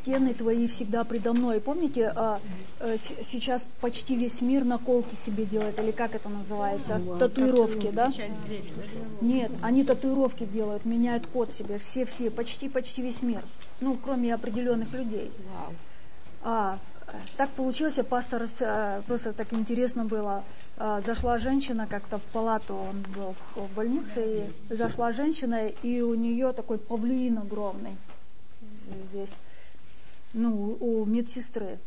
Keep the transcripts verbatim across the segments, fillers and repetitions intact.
стены твои всегда предо мной. Помните, а, а, с, сейчас почти весь мир наколки себе делает, или как это называется? Татуировки, да? Нет, они татуировки делают, меняют код себе, все-все, почти-почти весь мир. Ну, кроме определенных людей. А, так получилось, пастор, просто так интересно было. Зашла женщина как-то в палату, он был в больнице, и зашла женщина, и у нее такой павлин огромный здесь, ну, у медсестры.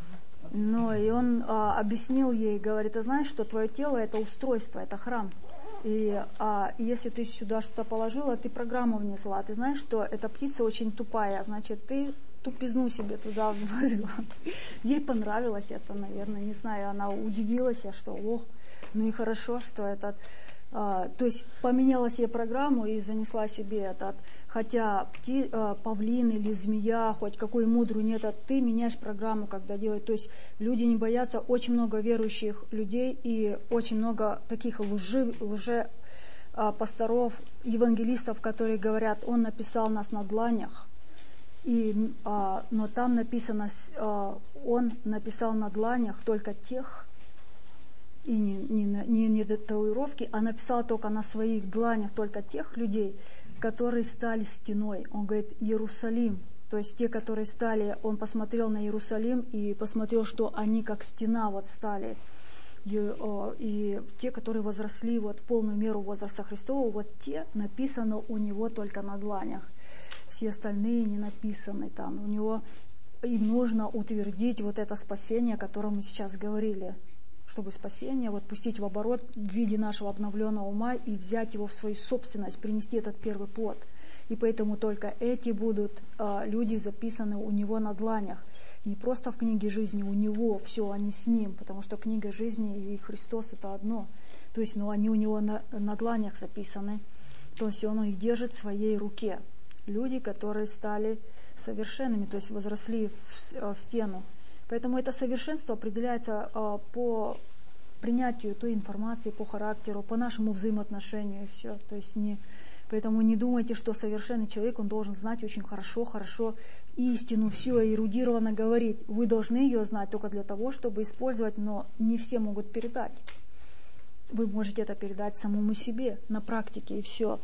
Ну, и он а, объяснил ей, говорит, ты знаешь, что твое тело это устройство, это храм. И а, если ты сюда что-то положила, ты программу внесла. Ты знаешь, что эта птица очень тупая, значит, ты тупизну себе туда возьму. Ей понравилось это, наверное, не знаю, она удивилась, что ох, ну и хорошо, что этот, а, то есть поменяла себе программу и занесла себе этот, хотя пти, а, павлин или змея, хоть какой мудрый нет, а ты меняешь программу, когда делаешь, то есть люди не боятся, очень много верующих людей и очень много таких лжи, лже а, пасторов, евангелистов, которые говорят, он написал нас на дланях. И, а, но там написано, а, он написал на дланях только тех, и не, не, не, не татуировки, а написал только на своих дланях только тех людей, которые стали стеной. Он говорит, Иерусалим, то есть те, которые стали, он посмотрел на Иерусалим и посмотрел, что они как стена вот стали. И, о, и те, которые возросли вот в полную меру возраста Христова, вот те написано у него только на дланях. Все остальные не написаны там. У него им нужно утвердить вот это спасение, о котором мы сейчас говорили. Чтобы спасение вот пустить в оборот в виде нашего обновленного ума и взять его в свою собственность, принести этот первый плод. И поэтому только эти будут а, люди записаны у него на дланях. Не просто в книге жизни, у него все, они с ним, потому что книга жизни и Христос это одно. То есть, ну, они у него на, на дланях записаны. То есть он их держит в своей руке. Люди, которые стали совершенными, то есть возросли в, в стену. Поэтому это совершенство определяется а, по принятию той информации, по характеру, по нашему взаимоотношению и все. То есть не, поэтому не думайте, что совершенный человек, он должен знать очень хорошо, хорошо истину, все эрудированно говорить. Вы должны ее знать только для того, чтобы использовать, но не все могут передать. Вы можете это передать самому себе на практике и все.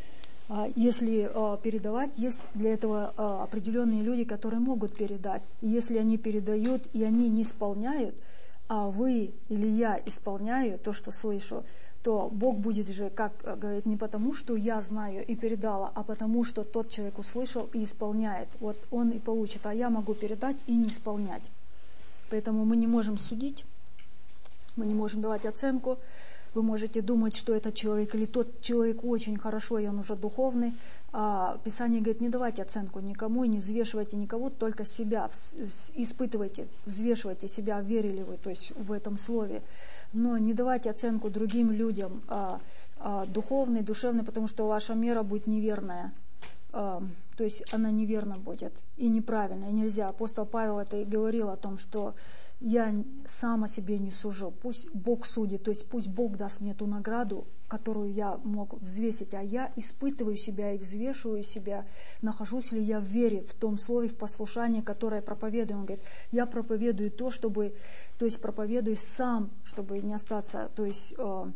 Если э, передавать, есть для этого э, определенные люди, которые могут передать. И если они передают, и они не исполняют, а вы или я исполняю то, что слышу, то Бог будет же, как говорит, не потому, что я знаю и передала, а потому, что тот человек услышал и исполняет. Вот он и получит, а я могу передать и не исполнять. Поэтому мы не можем судить, мы не можем давать оценку. Вы можете думать, что этот человек или тот человек очень хорошо, и он уже духовный. А Писание говорит, не давайте оценку никому и не взвешивайте никого, только себя. Испытывайте, взвешивайте себя, верили вы, то есть в этом слове. Но не давайте оценку другим людям, а, а, духовной, душевной, потому что ваша мера будет неверная. А, то есть она неверна будет и неправильная, и нельзя. Апостол Павел это и говорил о том, что я сам о себе не сужу, пусть Бог судит, то есть пусть Бог даст мне ту награду, которую я мог взвесить, а я испытываю себя и взвешиваю себя, нахожусь ли я в вере, в том слове, в послушании, которое проповедую. Он говорит, я проповедую то, чтобы, то есть проповедую сам, чтобы не остаться, то есть, э,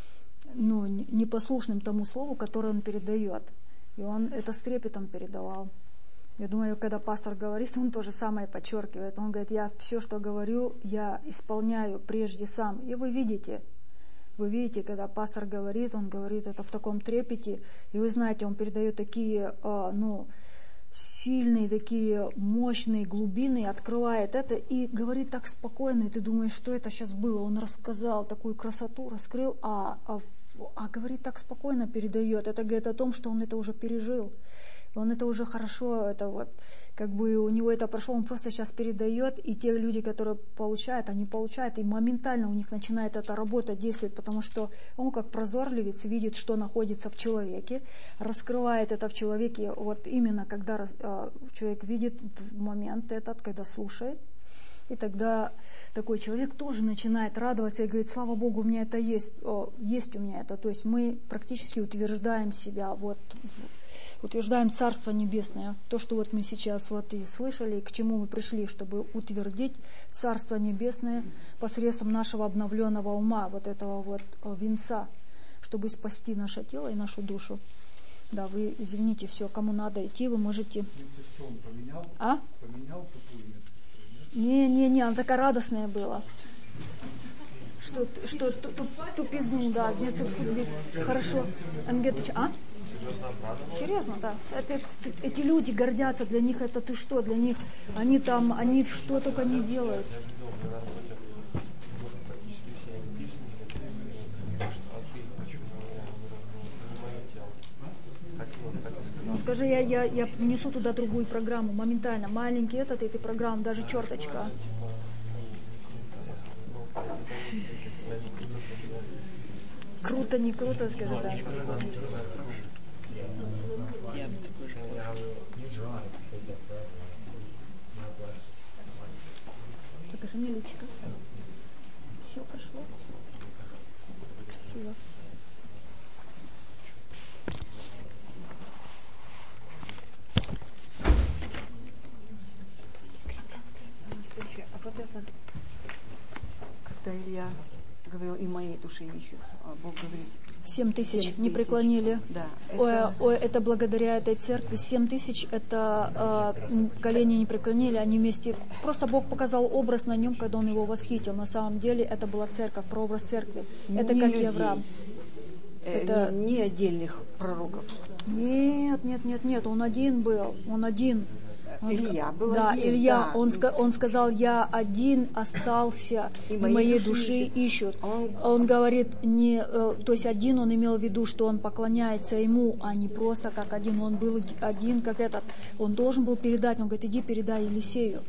ну, непослушным тому слову, которое он передает. И он это с трепетом передавал. Я думаю, когда пастор говорит, он то же самое подчеркивает. Он говорит, я все, что говорю, я исполняю прежде сам. И вы видите, вы видите, когда пастор говорит, он говорит это в таком трепете. И вы знаете, он передает такие, ну, сильные, такие мощные глубины, открывает это и говорит так спокойно. И ты думаешь, что это сейчас было? Он рассказал такую красоту, раскрыл, а, а, а говорит так спокойно, передает. Это говорит о том, что он это уже пережил. Он это уже хорошо, это вот, как бы у него это прошло, он просто сейчас передает, и те люди, которые получают, они получают, и моментально у них начинает эта работа действовать, потому что он как прозорливец видит, что находится в человеке, раскрывает это в человеке, вот именно когда э, человек видит в момент этот, когда слушает, и тогда такой человек тоже начинает радоваться и говорит, слава Богу, у меня это есть, о, есть у меня это, то есть мы практически утверждаем себя вот утверждаем Царство Небесное. То, что вот мы сейчас вот и слышали, к чему мы пришли, чтобы утвердить Царство Небесное посредством нашего обновленного ума, вот этого вот венца, чтобы спасти наше тело и нашу душу. Да, вы извините, все, кому надо идти, вы можете. Поменял? А? Поменял такую? Не, не, не, она такая радостная была. Что, что тупизну, да, хорошо. Ангетыч, а? Серьезно, да. Это, эти люди гордятся, для них это ты что, для них, они там, они что только не делают. Ну, скажи, я, я, я внесу туда другую программу, моментально, маленький этот, этой программы, даже черточка. Круто, не круто, скажи так. Покажи мне личико. Все прошло. Красиво. А вот это, когда Илья говорил, и моей души ищут, а Бог говорит, Семь тысяч не преклонили. Да, это... Ой, ой, это благодаря этой церкви. Семь тысяч это э, колени не преклонили, они вместе. Просто Бог показал образ на нем, когда он его восхитил. На самом деле это была церковь, прообраз церкви. Это не как людей. Авраам. Э, это... не, не отдельных пророков. Нет, нет, нет, нет, он один был, он один. Он Илья был да, один. Илья, Да, он, он сказал, я один остался, и, и моей души ищут. ищут. Он, он говорит, не, то есть один, он имел в виду, что он поклоняется ему, а не просто как один. Он был один, как этот. Он должен был передать, он говорит, иди передай Елисею.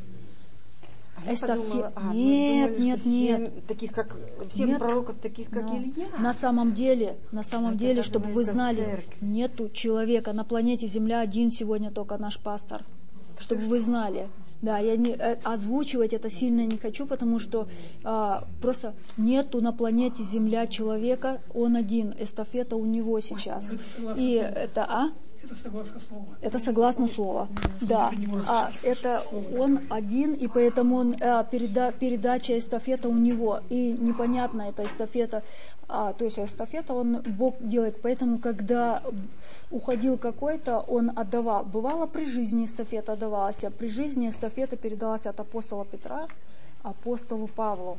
А Эстафет... подумала, а, нет, думали, нет, нет. Семь, таких, как, семь нет. пророков, таких, как Но. Илья. На самом деле, на самом это деле, чтобы вы знали, церковь. нету человека на планете Земля один сегодня только наш пастор. Чтобы вы знали. Да, я не э, озвучивать это сильно не хочу, потому что э, просто нету на планете Земля человека, он один, эстафета у него сейчас. Это И слово. это, а? Это согласно слову. Это согласно слову. Да. А это он один, и поэтому он, э, переда, передача эстафета у него. И непонятно, эта эстафета. А, то есть эстафета он Бог делает. Поэтому, когда уходил какой-то, он отдавал. Бывало, при жизни эстафета отдавалась, а при жизни эстафета передалась от апостола Петра апостолу Павлу.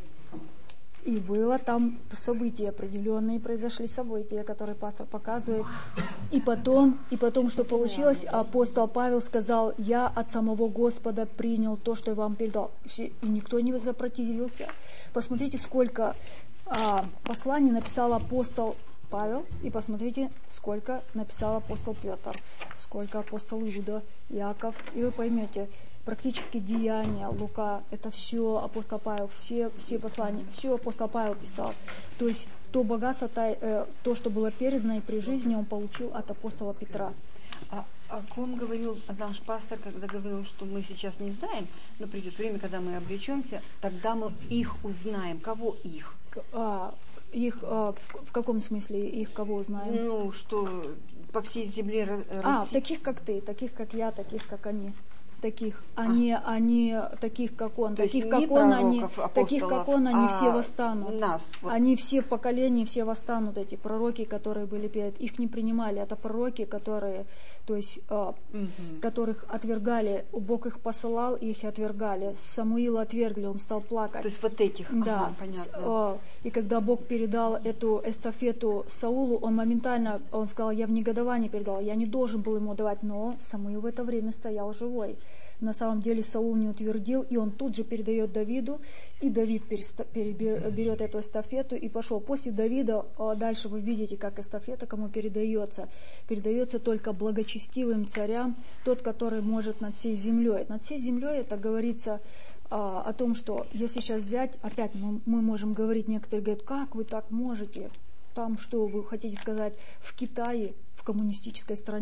И было там события определенные, произошли события, которые пастор показывает. И потом, и потом, что получилось, апостол Павел сказал, я от самого Господа принял то, что я вам передал. И никто не запротивился. Посмотрите, сколько а, посланий написал апостол Павел, и посмотрите, сколько написал апостол Петр, сколько апостол Иуда, Иаков, и вы поймете, практически деяния, Лука, это все апостол Павел, все, все послания, все апостол Павел писал. То есть то богатство, то, то, что было передано и при жизни, он получил от апостола Петра. А, а он говорил, наш пастор, когда говорил, что мы сейчас не знаем, но придет время, когда мы обречемся, тогда мы их узнаем. Кого их? А, их а, в, в каком смысле их кого узнаем? Ну, что по всей земле России. А, таких как ты, таких как я, таких как они. Таких, они, а. они, таких как он, То таких есть как он, они, таких как он, они а все восстанут. Нас, вот. Они все в поколении, все восстанут, эти пророки, которые были перед, их не принимали, это пророки, которые, то есть, э, угу. которых отвергали, Бог их посылал, и их отвергали. Самуила отвергли, он стал плакать. То есть вот этих, да, ага, понятно. Э, и когда Бог передал эту эстафету Саулу, он моментально, он сказал, я в негодовании передал, я не должен был ему давать, но Самуил в это время стоял живой. На самом деле Саул не утвердил, и он тут же передает Давиду, и Давид берет эту эстафету и пошел. После Давида, дальше вы видите, как эстафета кому передается. Передается только благочестивым царям, тот, который может над всей землей. Над всей землей это говорится а, о том, что если сейчас взять, опять мы, мы можем говорить, некоторые говорят, как вы так можете? Там что, вы хотите сказать, в Китае, в коммунистической стране,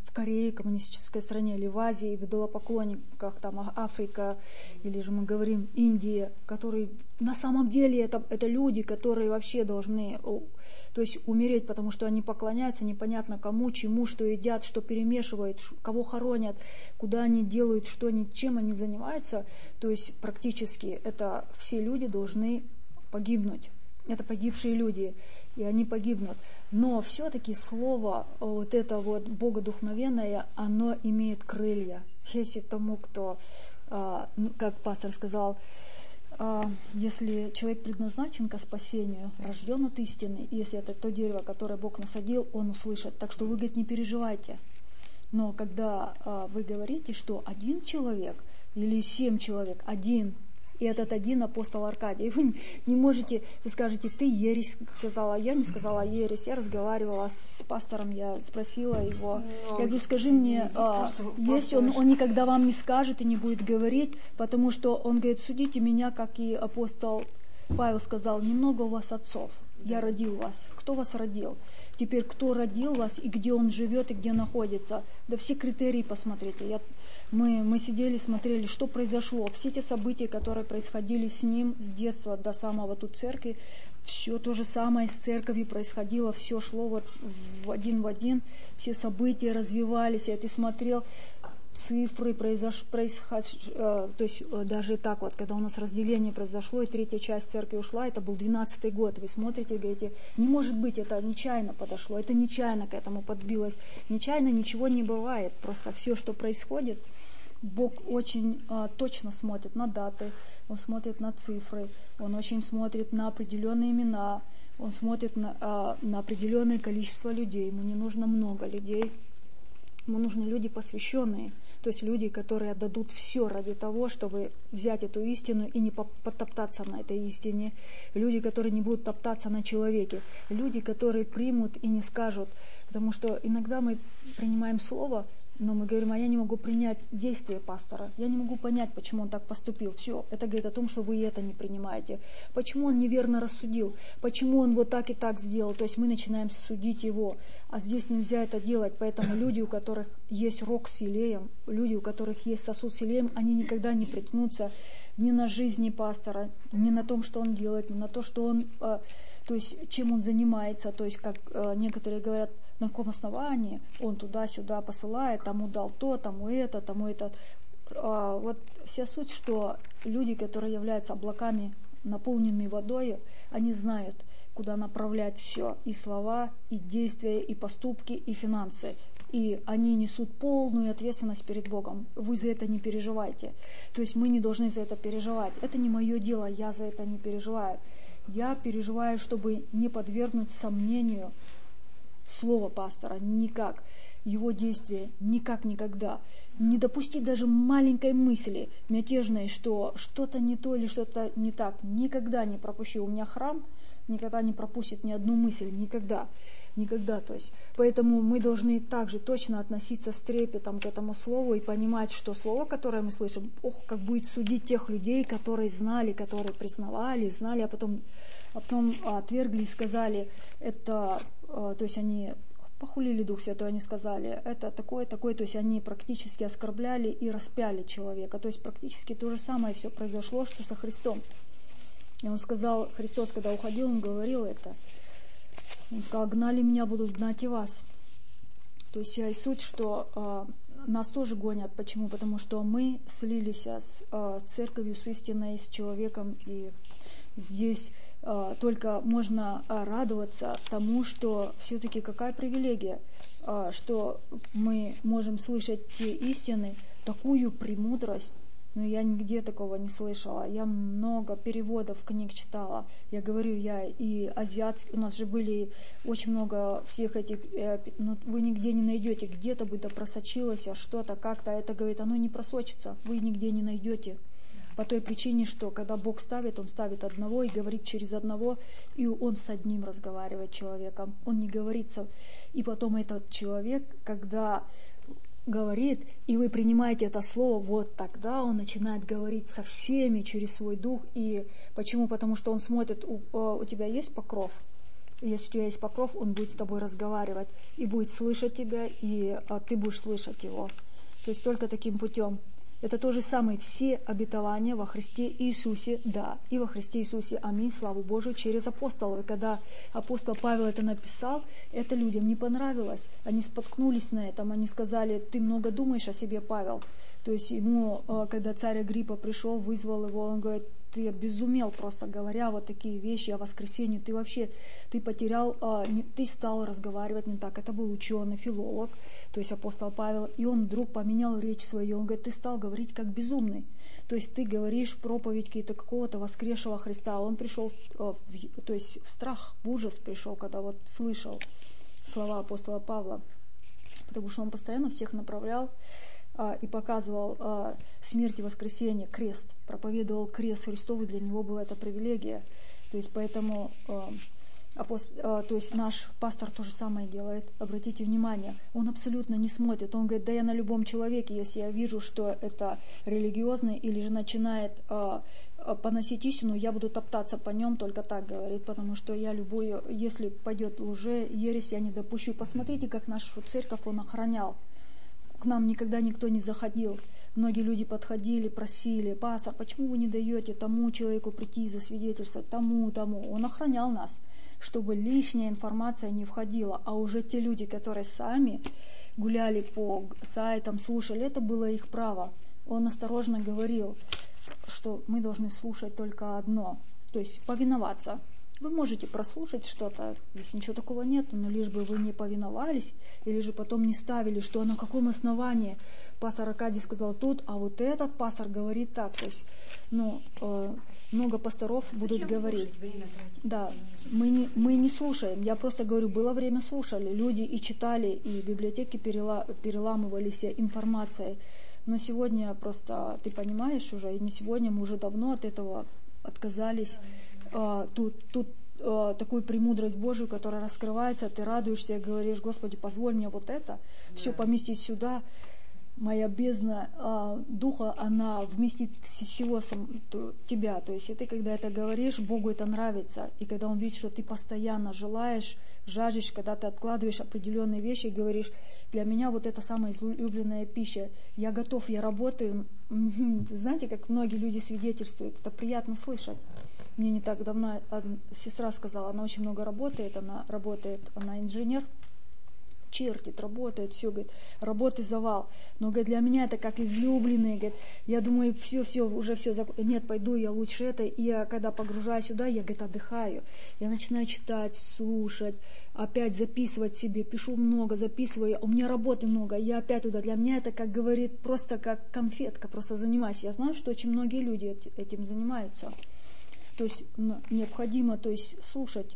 в Корее, коммунистической стране, или в Азии, в идолопоклонниках, там Африка, или же мы говорим Индия, которые на самом деле это, это люди, которые вообще должны, то есть умереть, потому что они поклоняются непонятно кому, чему, что едят, что перемешивают, кого хоронят, куда они делают, что они, чем они занимаются. То есть практически это все люди должны погибнуть. Это погибшие люди, и они погибнут. Но все-таки слово вот это вот богодухновенное, оно имеет крылья. Если тому, кто, как пастор сказал, если человек предназначен ко спасению, рожден от истины, если это то дерево, которое Бог насадил, он услышит. Так что вы, говорит, не переживайте. Но когда вы говорите, что один человек или семь человек, один, и этот один апостол Аркадий, вы не можете, вы скажете, ты ересь сказала, я не сказала ересь, я разговаривала с пастором, я спросила его, я говорю, скажи мне, а, если он, он никогда вам не скажет и не будет говорить, потому что он говорит, судите меня, как и апостол Павел сказал, немного у вас отцов, я родил вас, кто вас родил? Теперь, кто родил вас и где он живет и где находится, да все критерии посмотрите, я Мы, мы сидели, смотрели, что произошло. Все те события, которые происходили с ним с детства до самого тут церкви, все то же самое с церковью происходило, все шло вот в один в один, все события развивались, и ты смотрел, цифры произош... происход... то есть даже так вот, когда у нас разделение произошло, и третья часть церкви ушла, это был двенадцатый год, вы смотрите и говорите, не может быть, это нечаянно подошло, это нечаянно к этому подбилось, нечаянно ничего не бывает, просто все, что происходит, Бог очень а, точно смотрит на даты, Он смотрит на цифры, Он очень смотрит на определенные имена, Он смотрит на, а, на определенное количество людей, Ему не нужно много людей, Ему нужны люди посвященные, то есть люди, которые отдадут все ради того, чтобы взять эту истину и не потоптаться на этой истине, люди, которые не будут топтаться на человеке, люди, которые примут и не скажут, потому что иногда мы принимаем слово, но мы говорим, а я не могу принять действие пастора, я не могу понять, почему он так поступил. Все, это говорит о том, что вы это не принимаете. Почему он неверно рассудил, почему он вот так и так сделал. То есть мы начинаем судить его, а здесь нельзя это делать. Поэтому люди, у которых есть рог с елеем, люди, у которых есть сосуд с елеем, они никогда не приткнутся ни на жизни пастора, ни на том, что он делает, ни на то, что он, то есть чем он занимается. То есть, как некоторые говорят, на каком основании он туда-сюда посылает, тому дал то, тому это, тому это. А, вот вся суть, что люди, которые являются облаками, наполненными водой, они знают, куда направлять все, и слова, и действия, и поступки, и финансы. И они несут полную ответственность перед Богом. Вы за это не переживайте. То есть мы не должны за это переживать. Это не мое дело, я за это не переживаю. Я переживаю, чтобы не подвергнуть сомнению слово пастора, никак, его действия, никак, никогда. Не допустить даже маленькой мысли мятежной, что что-то не то или что-то не так. Никогда не пропущу. У меня храм никогда не пропустит ни одну мысль, никогда. Никогда, то есть. Поэтому мы должны также точно относиться с трепетом к этому слову и понимать, что слово, которое мы слышим, ох, как будет судить тех людей, которые знали, которые признавали, знали, а потом, а потом отвергли и сказали, это, то есть они похулили Дух Святой, они сказали, это такое, такое, то есть они практически оскорбляли и распяли человека, то есть практически то же самое все произошло, что со Христом. И он сказал, Христос, когда уходил, он говорил это, он сказал, гнали меня, будут гнать и вас. То есть и суть, что э, нас тоже гонят. Почему? Потому что мы слились с э, церковью, с истиной, с человеком. И здесь э, только можно радоваться тому, что все-таки какая привилегия, э, что мы можем слышать те истины, такую премудрость. Но я нигде такого не слышала. Я много переводов книг читала. Я говорю, я и азиатские, у нас же были очень много всех этих, э, но вы нигде не найдете. Где-то бы да просочилось, а что-то как-то. Это, говорит, оно не просочится. Вы нигде не найдете. По той причине, что когда Бог ставит, Он ставит одного и говорит через одного, и Он с одним разговаривает человеком. Он не говорит со... И потом этот человек, когда говорит, и вы принимаете это слово, вот тогда он начинает говорить со всеми через свой дух. И почему? Потому что он смотрит, у, у тебя есть покров, если у тебя есть покров, он будет с тобой разговаривать и будет слышать тебя, и а, ты будешь слышать его. То есть только таким путем. Это то же самое, все обетования во Христе Иисусе, да, и во Христе Иисусе, аминь, славу Божию, через апостолов. И когда апостол Павел это написал, это людям не понравилось. Они споткнулись на этом, они сказали: ты много думаешь о себе, Павел. То есть ему, когда царь Агриппа пришел, вызвал его, он говорит: ты обезумел, просто говоря вот такие вещи о воскресении, ты вообще, ты потерял, ты стал разговаривать не так. Это был ученый, филолог, то есть апостол Павел, и он вдруг поменял речь свою, он говорит: ты стал говорить как безумный, то есть ты говоришь проповедь какие-то какого-то воскресшего Христа. Он пришел, в, то есть в страх, в ужас пришел, когда вот слышал слова апостола Павла, потому что он постоянно всех направлял а, и показывал а, смерть и воскресение, крест, проповедовал крест Христов, и для него была это привилегия. То есть поэтому... А, Апост... То есть наш пастор то же самое делает. Обратите внимание, он абсолютно не смотрит. Он говорит: да я на любом человеке, если я вижу, что это религиозный или же начинает э, поносить истину, я буду топтаться по нем, только так говорит, потому что я любую, если пойдет лже, ересь, я не допущу. Посмотрите, как нашу церковь он охранял. К нам никогда никто не заходил. Многие люди подходили, просили: пастор, почему вы не даете тому человеку прийти засвидетельствовать, тому, тому. Он охранял нас, чтобы лишняя информация не входила. А уже те люди, которые сами гуляли по сайтам, слушали, это было их право. Он осторожно говорил, что мы должны слушать только одно, то есть повиноваться. Вы можете прослушать что-то, здесь ничего такого нет, но лишь бы вы не повиновались, или же потом не ставили, что на каком основании пастор Аркадий сказал тут, а вот этот пастор говорит так. То есть, ну, э, много пасторов будут Зачем говорить. слушать, время тратить? Да, мы не, мы не слушаем. Я просто говорю, было время, слушали. Люди и читали, и библиотеки перела, переламывались информацией. Но сегодня просто, ты понимаешь уже, и не сегодня, мы уже давно от этого отказались. Uh, тут, тут uh, такую премудрость Божию, которая раскрывается, ты радуешься и говоришь: Господи, позволь мне вот это, да. Все поместить сюда. Моя бездна uh, духа, она вместит всего сам, то, тебя. То есть и ты, когда это говоришь, Богу это нравится. И когда Он видит, что ты постоянно желаешь, жаждешь, когда ты откладываешь определенные вещи и говоришь: для меня вот это самая излюбленная пища. Я готов, я работаю. Знаете, как многие люди свидетельствуют, это приятно слышать. Мне не так давно сестра сказала, она очень много работает, она работает, она инженер, чертит, работает, все, говорит, работы завал. Но, говорит, для меня это как излюбленные, говорит, я думаю, все, все, уже все, зак... нет, пойду я лучше это. И я, когда погружаюсь сюда, я, говорит, отдыхаю. Я начинаю читать, слушать, опять записывать себе, пишу много, записываю, у меня работы много, я опять туда. Для меня это, как говорит, просто как конфетка, просто занимаюсь. Я знаю, что очень многие люди этим занимаются. То есть необходимо, то есть слушать,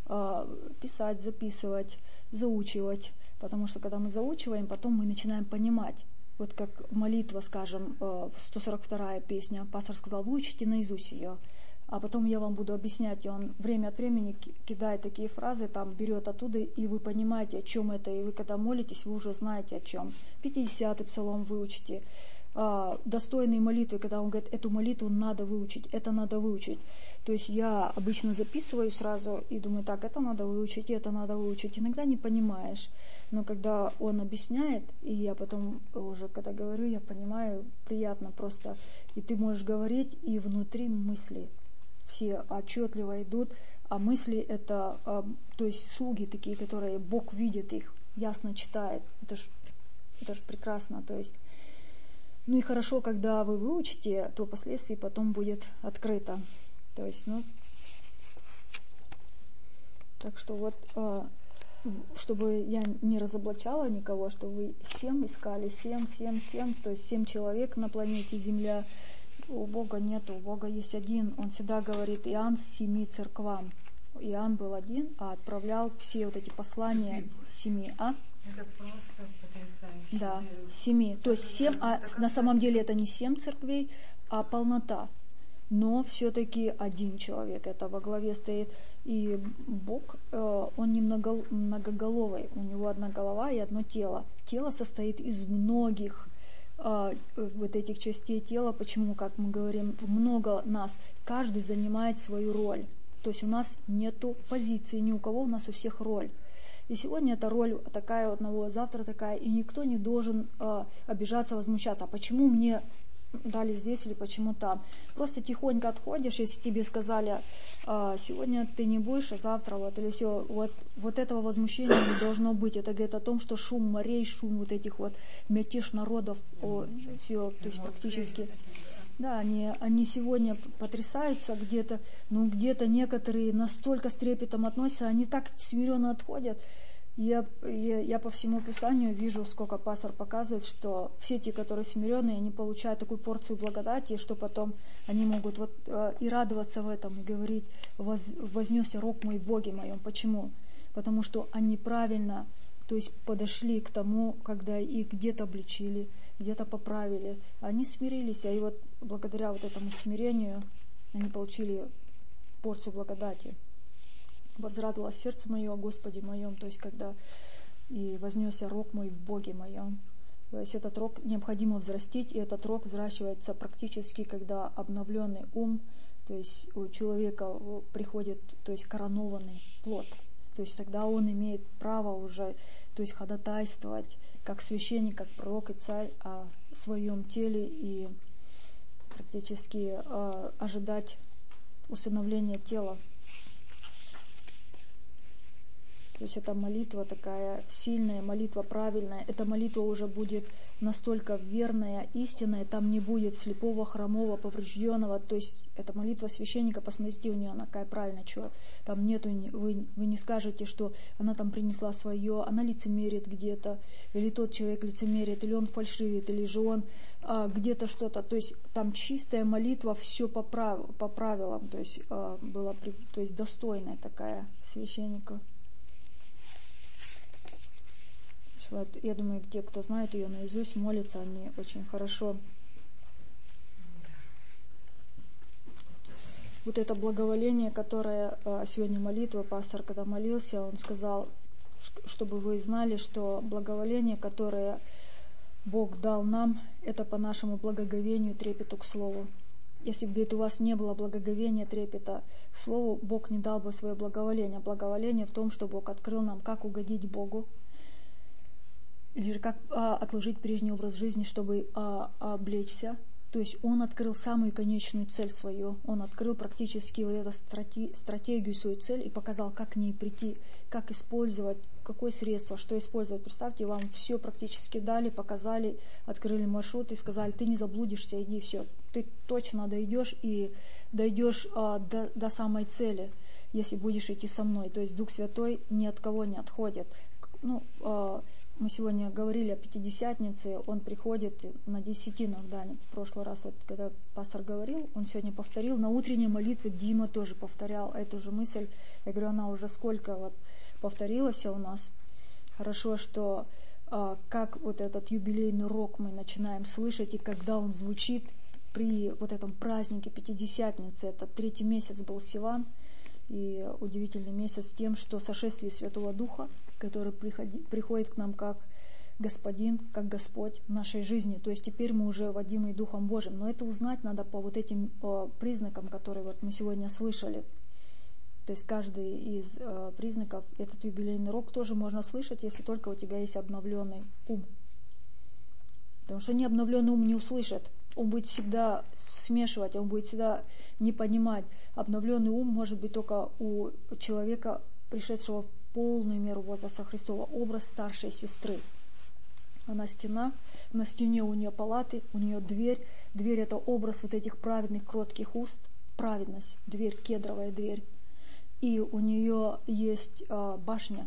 писать, записывать, заучивать, потому что когда мы заучиваем, потом мы начинаем понимать. Вот как молитва, скажем, сто сорок вторая песня, пастор сказал: выучите наизусть ее, а потом я вам буду объяснять. И он время от времени кидает такие фразы, там берет оттуда, и вы понимаете, о чем это, и вы когда молитесь, вы уже знаете о чем. пятидесятый псалом выучите. Достойные молитвы, когда он говорит: эту молитву надо выучить, это надо выучить. То есть я обычно записываю сразу и думаю: так, это надо выучить, это надо выучить. Иногда не понимаешь, но когда он объясняет, и я потом уже, когда говорю, я понимаю, приятно просто. И ты можешь говорить, и внутри мысли все отчетливо идут, а мысли это, то есть слуги такие, которые Бог видит их, ясно читает. Это ж, это ж прекрасно, то есть. Ну и хорошо, когда вы выучите, то впоследствии потом будет открыто. То есть, ну, так что вот, чтобы я не разоблачала никого, что вы семь искали, семь, семь, семь, то есть семь человек на планете Земля. У Бога нет, у Бога есть один. Он всегда говорит: Иоанн семи церквам. Иоанн был один, а отправлял все вот эти послания семи, а? Это просто потрясающе. Да, семи. То есть семь, а на самом деле это не семь церквей, а полнота. Но все-таки один человек, это во главе стоит. И Бог, он не многоголовый, у него одна голова и одно тело. Тело состоит из многих вот этих частей тела. Почему, как мы говорим, много нас, каждый занимает свою роль. То есть у нас нету позиции, ни у кого, у нас у всех роль. И сегодня эта роль такая у одного, завтра такая, и никто не должен э, обижаться, возмущаться. А почему мне дали здесь или почему там? Просто тихонько отходишь, если тебе сказали, э, сегодня ты не будешь, а завтра вот, или все, вот, вот этого возмущения не должно быть. Это говорит о том, что шум морей, шум вот этих вот мятеж народов, о, все, то есть практически... Да, они, они сегодня потрясаются где-то, но где-то некоторые настолько с трепетом относятся, они так смиренно отходят. Я, я, я по всему Писанию вижу, сколько пастор показывает, что все те, которые смиренные, они получают такую порцию благодати, что потом они могут вот э, и радоваться в этом, и говорить: Воз, вознесся рог мой в Боге моем. Почему? Потому что они правильно, то есть подошли к тому, когда их где-то обличили, где-то поправили. Они смирились, и вот благодаря вот этому смирению они получили порцию благодати. Возрадовалось сердце мое о Господе моем, то есть когда и вознесся рог мой в Боге моем. То есть этот рог необходимо взрастить, и этот рог взращивается практически, когда обновленный ум, то есть у человека приходит, то есть коронованный плод. То есть тогда он имеет право уже, то есть ходатайствовать, как священник, как пророк и царь о своем теле и практически э, ожидать усыновления тела. То есть это молитва такая сильная, молитва правильная. Эта молитва уже будет настолько верная, истинная, там не будет слепого, хромого, поврежденного. То есть эта молитва священника, посмотрите, у нее она какая правильная, что там нету, вы, вы не скажете, что она там принесла свое, она лицемерит где-то, или тот человек лицемерит, или он фальшивит, или же он а, где-то что-то. То есть там чистая молитва, все по, прав, по правилам, то есть а, была, то есть достойная такая священника. Вот, я думаю, те, кто знает ее наизусть, молятся, они очень хорошо. Вот это благоволение, которое сегодня молитва, пастор, когда молился, он сказал, чтобы вы знали, что благоволение, которое Бог дал нам, это по нашему благоговению, трепету к Слову. Если бы, говорит, у вас не было благоговения, трепета к Слову, Бог не дал бы свое благоволение. Благоволение в том, что Бог открыл нам, как угодить Богу, или же как а, отложить прежний образ жизни, чтобы а, облечься. То есть Он открыл самую конечную цель свою. Он открыл практически вот эту страте, стратегию, свою цель и показал, как к ней прийти, как использовать, какое средство, что использовать. Представьте, вам все практически дали, показали, открыли маршрут и сказали: ты не заблудишься, иди, все. Ты точно дойдешь и дойдешь а, до, до самой цели, если будешь идти со мной. То есть Дух Святой ни от кого не отходит. Ну, а, мы сегодня говорили о Пятидесятнице, он приходит на десятинах, да, в прошлый раз, вот, когда пастор говорил, он сегодня повторил, на утренней молитве Дима тоже повторял эту же мысль. Я говорю, она уже сколько вот повторилась у нас. Хорошо, что а, как вот этот юбилейный рок мы начинаем слышать, и когда он звучит при вот этом празднике Пятидесятницы, это третий месяц был Сиван, и удивительный месяц тем, что сошествие Святого Духа, который приходи, приходит к нам как Господин, как Господь в нашей жизни. То есть теперь мы уже водимы Духом Божьим. Но это узнать надо по вот этим о, признакам, которые вот мы сегодня слышали. То есть каждый из о, признаков, этот юбилейный рок тоже можно слышать, если только у тебя есть обновленный ум. Потому что необновленный ум не услышит. Он будет всегда смешивать, он будет всегда не понимать. Обновленный ум может быть только у человека, пришедшего в полную меру возраста Христова, образ старшей сестры. Она стена, на стене у нее палаты, у нее дверь. Дверь — это образ вот этих праведных, кротких уст. Праведность, дверь, кедровая дверь. И у нее есть а, башня,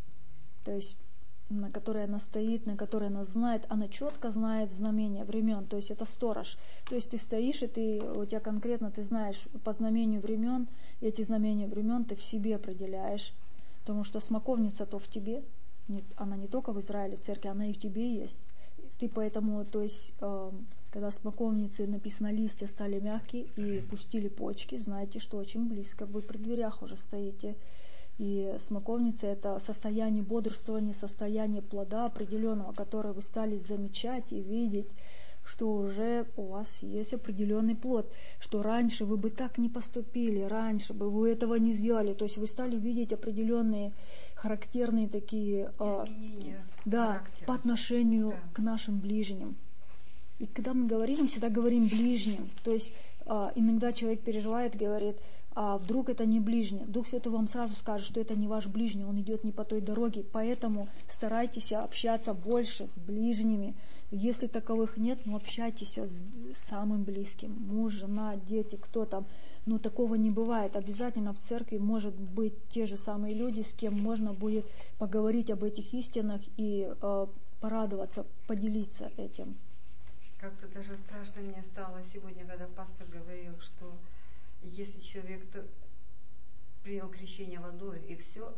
то есть на которой она стоит, на которой она знает, она четко знает знамения времен, то есть это сторож. То есть ты стоишь, и ты, у тебя конкретно ты знаешь по знамению времен, эти знамения времен ты в себе определяешь, потому что смоковница-то в тебе, она не только в Израиле, в церкви, она и в тебе есть. Ты поэтому, то есть, э, когда смоковницы, написано, листья стали мягкие и пустили почки, знаете, что очень близко, вы при дверях уже стоите. И смоковница — это состояние бодрствования, состояние плода определенного, которое вы стали замечать и видеть, что уже у вас есть определенный плод, что раньше вы бы так не поступили, раньше бы вы этого не сделали, то есть вы стали видеть определенные характерные такие изменения, да, характера. По отношению да. к нашим ближним. И когда мы говорим, мы всегда говорим ближним, то есть иногда человек переживает, говорит, а вдруг это не ближний. Дух Святой вам сразу скажет, что это не ваш ближний, он идет не по той дороге. Поэтому старайтесь общаться больше с ближними. Если таковых нет, ну общайтесь с самым близким. Муж, жена, дети, кто там. Но такого не бывает. Обязательно в церкви может быть те же самые люди, с кем можно будет поговорить об этих истинах и э, порадоваться, поделиться этим. Как-то даже страшно мне стало сегодня, когда пастор говорил, что если человек принял крещение водой, и все,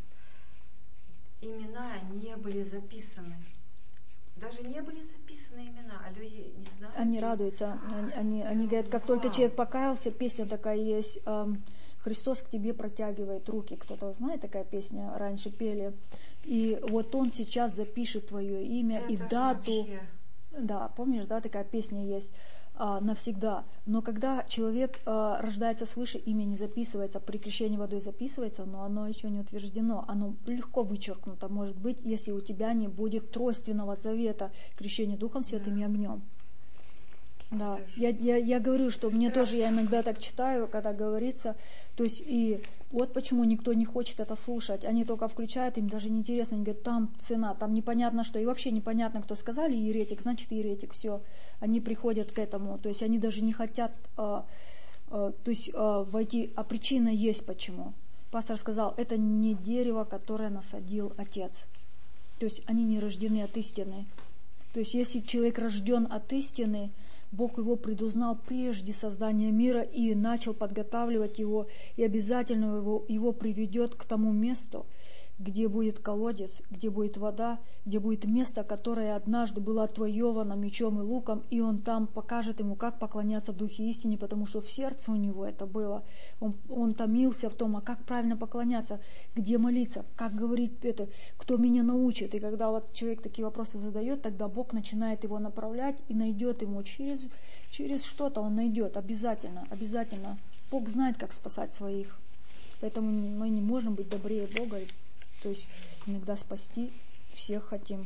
имена не были записаны. Даже не были записаны имена, а люди не знают. Они радуются, они, они, они говорят, как только человек покаялся, песня такая есть, эм, «Христос к тебе протягивает руки». Кто-то знает, такая песня, раньше пели. И вот он сейчас запишет твое имя это и дату. Вообще... Да, помнишь, да, такая песня есть, а, навсегда. Но когда человек а, рождается свыше, имя не записывается, при крещении водой записывается, но оно еще не утверждено. Оно легко вычеркнуто, может быть, если у тебя не будет тройственного завета крещения Духом Святым и огнем. Да, я, я, я говорю, что мне тоже, я иногда так читаю, когда говорится, то есть и вот почему никто не хочет это слушать, они только включают, им даже неинтересно, они говорят, там цена, там непонятно что, и вообще непонятно, кто сказали еретик, значит еретик, все, они приходят к этому, то есть они даже не хотят, а, а, то есть а, войти, а причина есть почему. Пастор сказал, это не дерево, которое насадил Отец, то есть они не рождены от истины, то есть если человек рожден от истины, Бог его предузнал прежде создания мира и начал подготавливать его, и обязательно его, его приведет к тому месту, где будет колодец, где будет вода, где будет место, которое однажды было отвоевано мечом и луком, и он там покажет ему, как поклоняться в Духе истине, потому что в сердце у него это было. Он, он томился в том, а как правильно поклоняться, где молиться, как говорить это, кто меня научит. И когда вот человек такие вопросы задает, тогда Бог начинает его направлять и найдет ему через, через что-то, он найдет обязательно, обязательно. Бог знает, как спасать своих. Поэтому мы не можем быть добрее Бога. То есть иногда спасти всех хотим.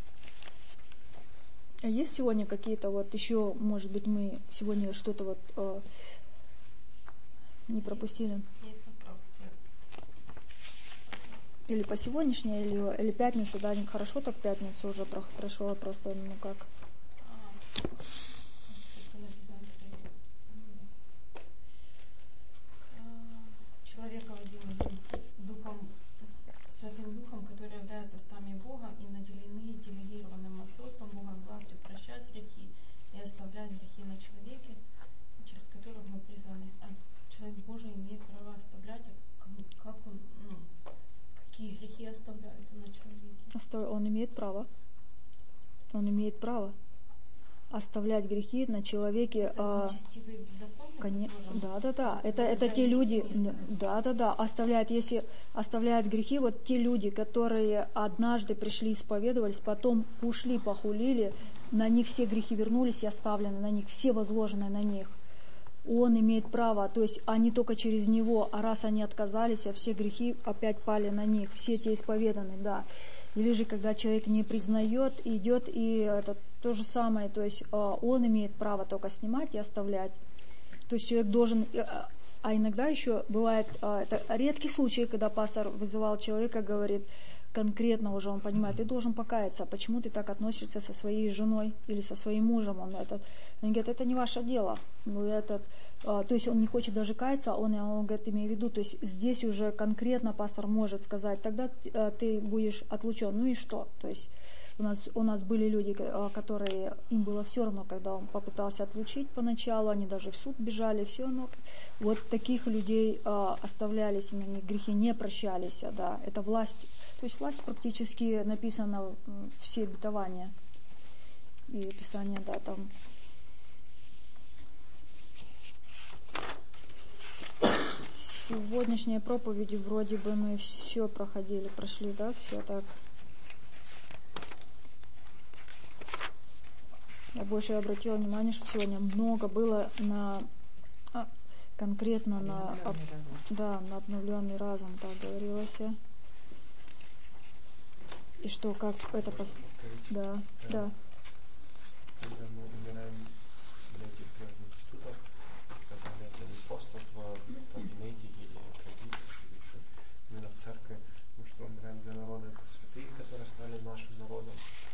А есть сегодня какие-то вот еще, может быть, мы сегодня что-то вот э, не пропустили? Есть вопрос. Или по сегодняшней, или, или пятницу, да, хорошо так пятницу уже прошла просто, ну как? Человека водимым духом, Святым Духом, которые являются стами Бога и наделены делегированным отцовством Бога властью прощать грехи и оставлять грехи на человеке, через которого мы призваны. А человек Божий имеет право оставлять, как он, ну, какие грехи оставляются на человеке. Он имеет право. Он имеет право оставлять грехи на человеке. Это нечестивые, беззаконные? Конечно, да, да, да. Это, это те люди, да, да, да, оставляют, если оставляют грехи, вот те люди, которые однажды пришли, исповедовались, потом ушли, похулили, на них все грехи вернулись и оставлены на них, все возложены на них. Он имеет право, то есть они только через него, а раз они отказались, а все грехи опять пали на них, все те исповеданы, да. Или же, когда человек не признает, идет и это то же самое, то есть он имеет право только снимать и оставлять. То есть человек должен, а иногда еще бывает, это редкий случай, когда пастор вызывал человека, говорит, конкретно уже он понимает, ты должен покаяться, почему ты так относишься со своей женой или со своим мужем. Он, этот, он говорит, это не ваше дело. Ну, этот, то есть он не хочет даже каяться, он, он говорит, имею в виду, то есть здесь уже конкретно пастор может сказать, тогда ты будешь отлучен. Ну и что? То есть у нас, у нас были люди, которые, им было все равно, когда он попытался отлучить поначалу, они даже в суд бежали, все, но вот таких людей а, оставлялись, на них грехи не прощались, да, это власть, то есть власть практически написана все обетования и Писание, да, там. Сегодняшние проповеди вроде бы мы все проходили, прошли, да, все так. больше я обратила внимание, что сегодня много было на а, конкретно на, об, да, на обновленный разум, так говорилось. И что, как это пос... Да, да. Когда мы умираем для этих трех институтов, как говорят, они просто в там, генетике или традиции, именно в церкви, мы что умираем для народа, это святые, которые стали нашим народом,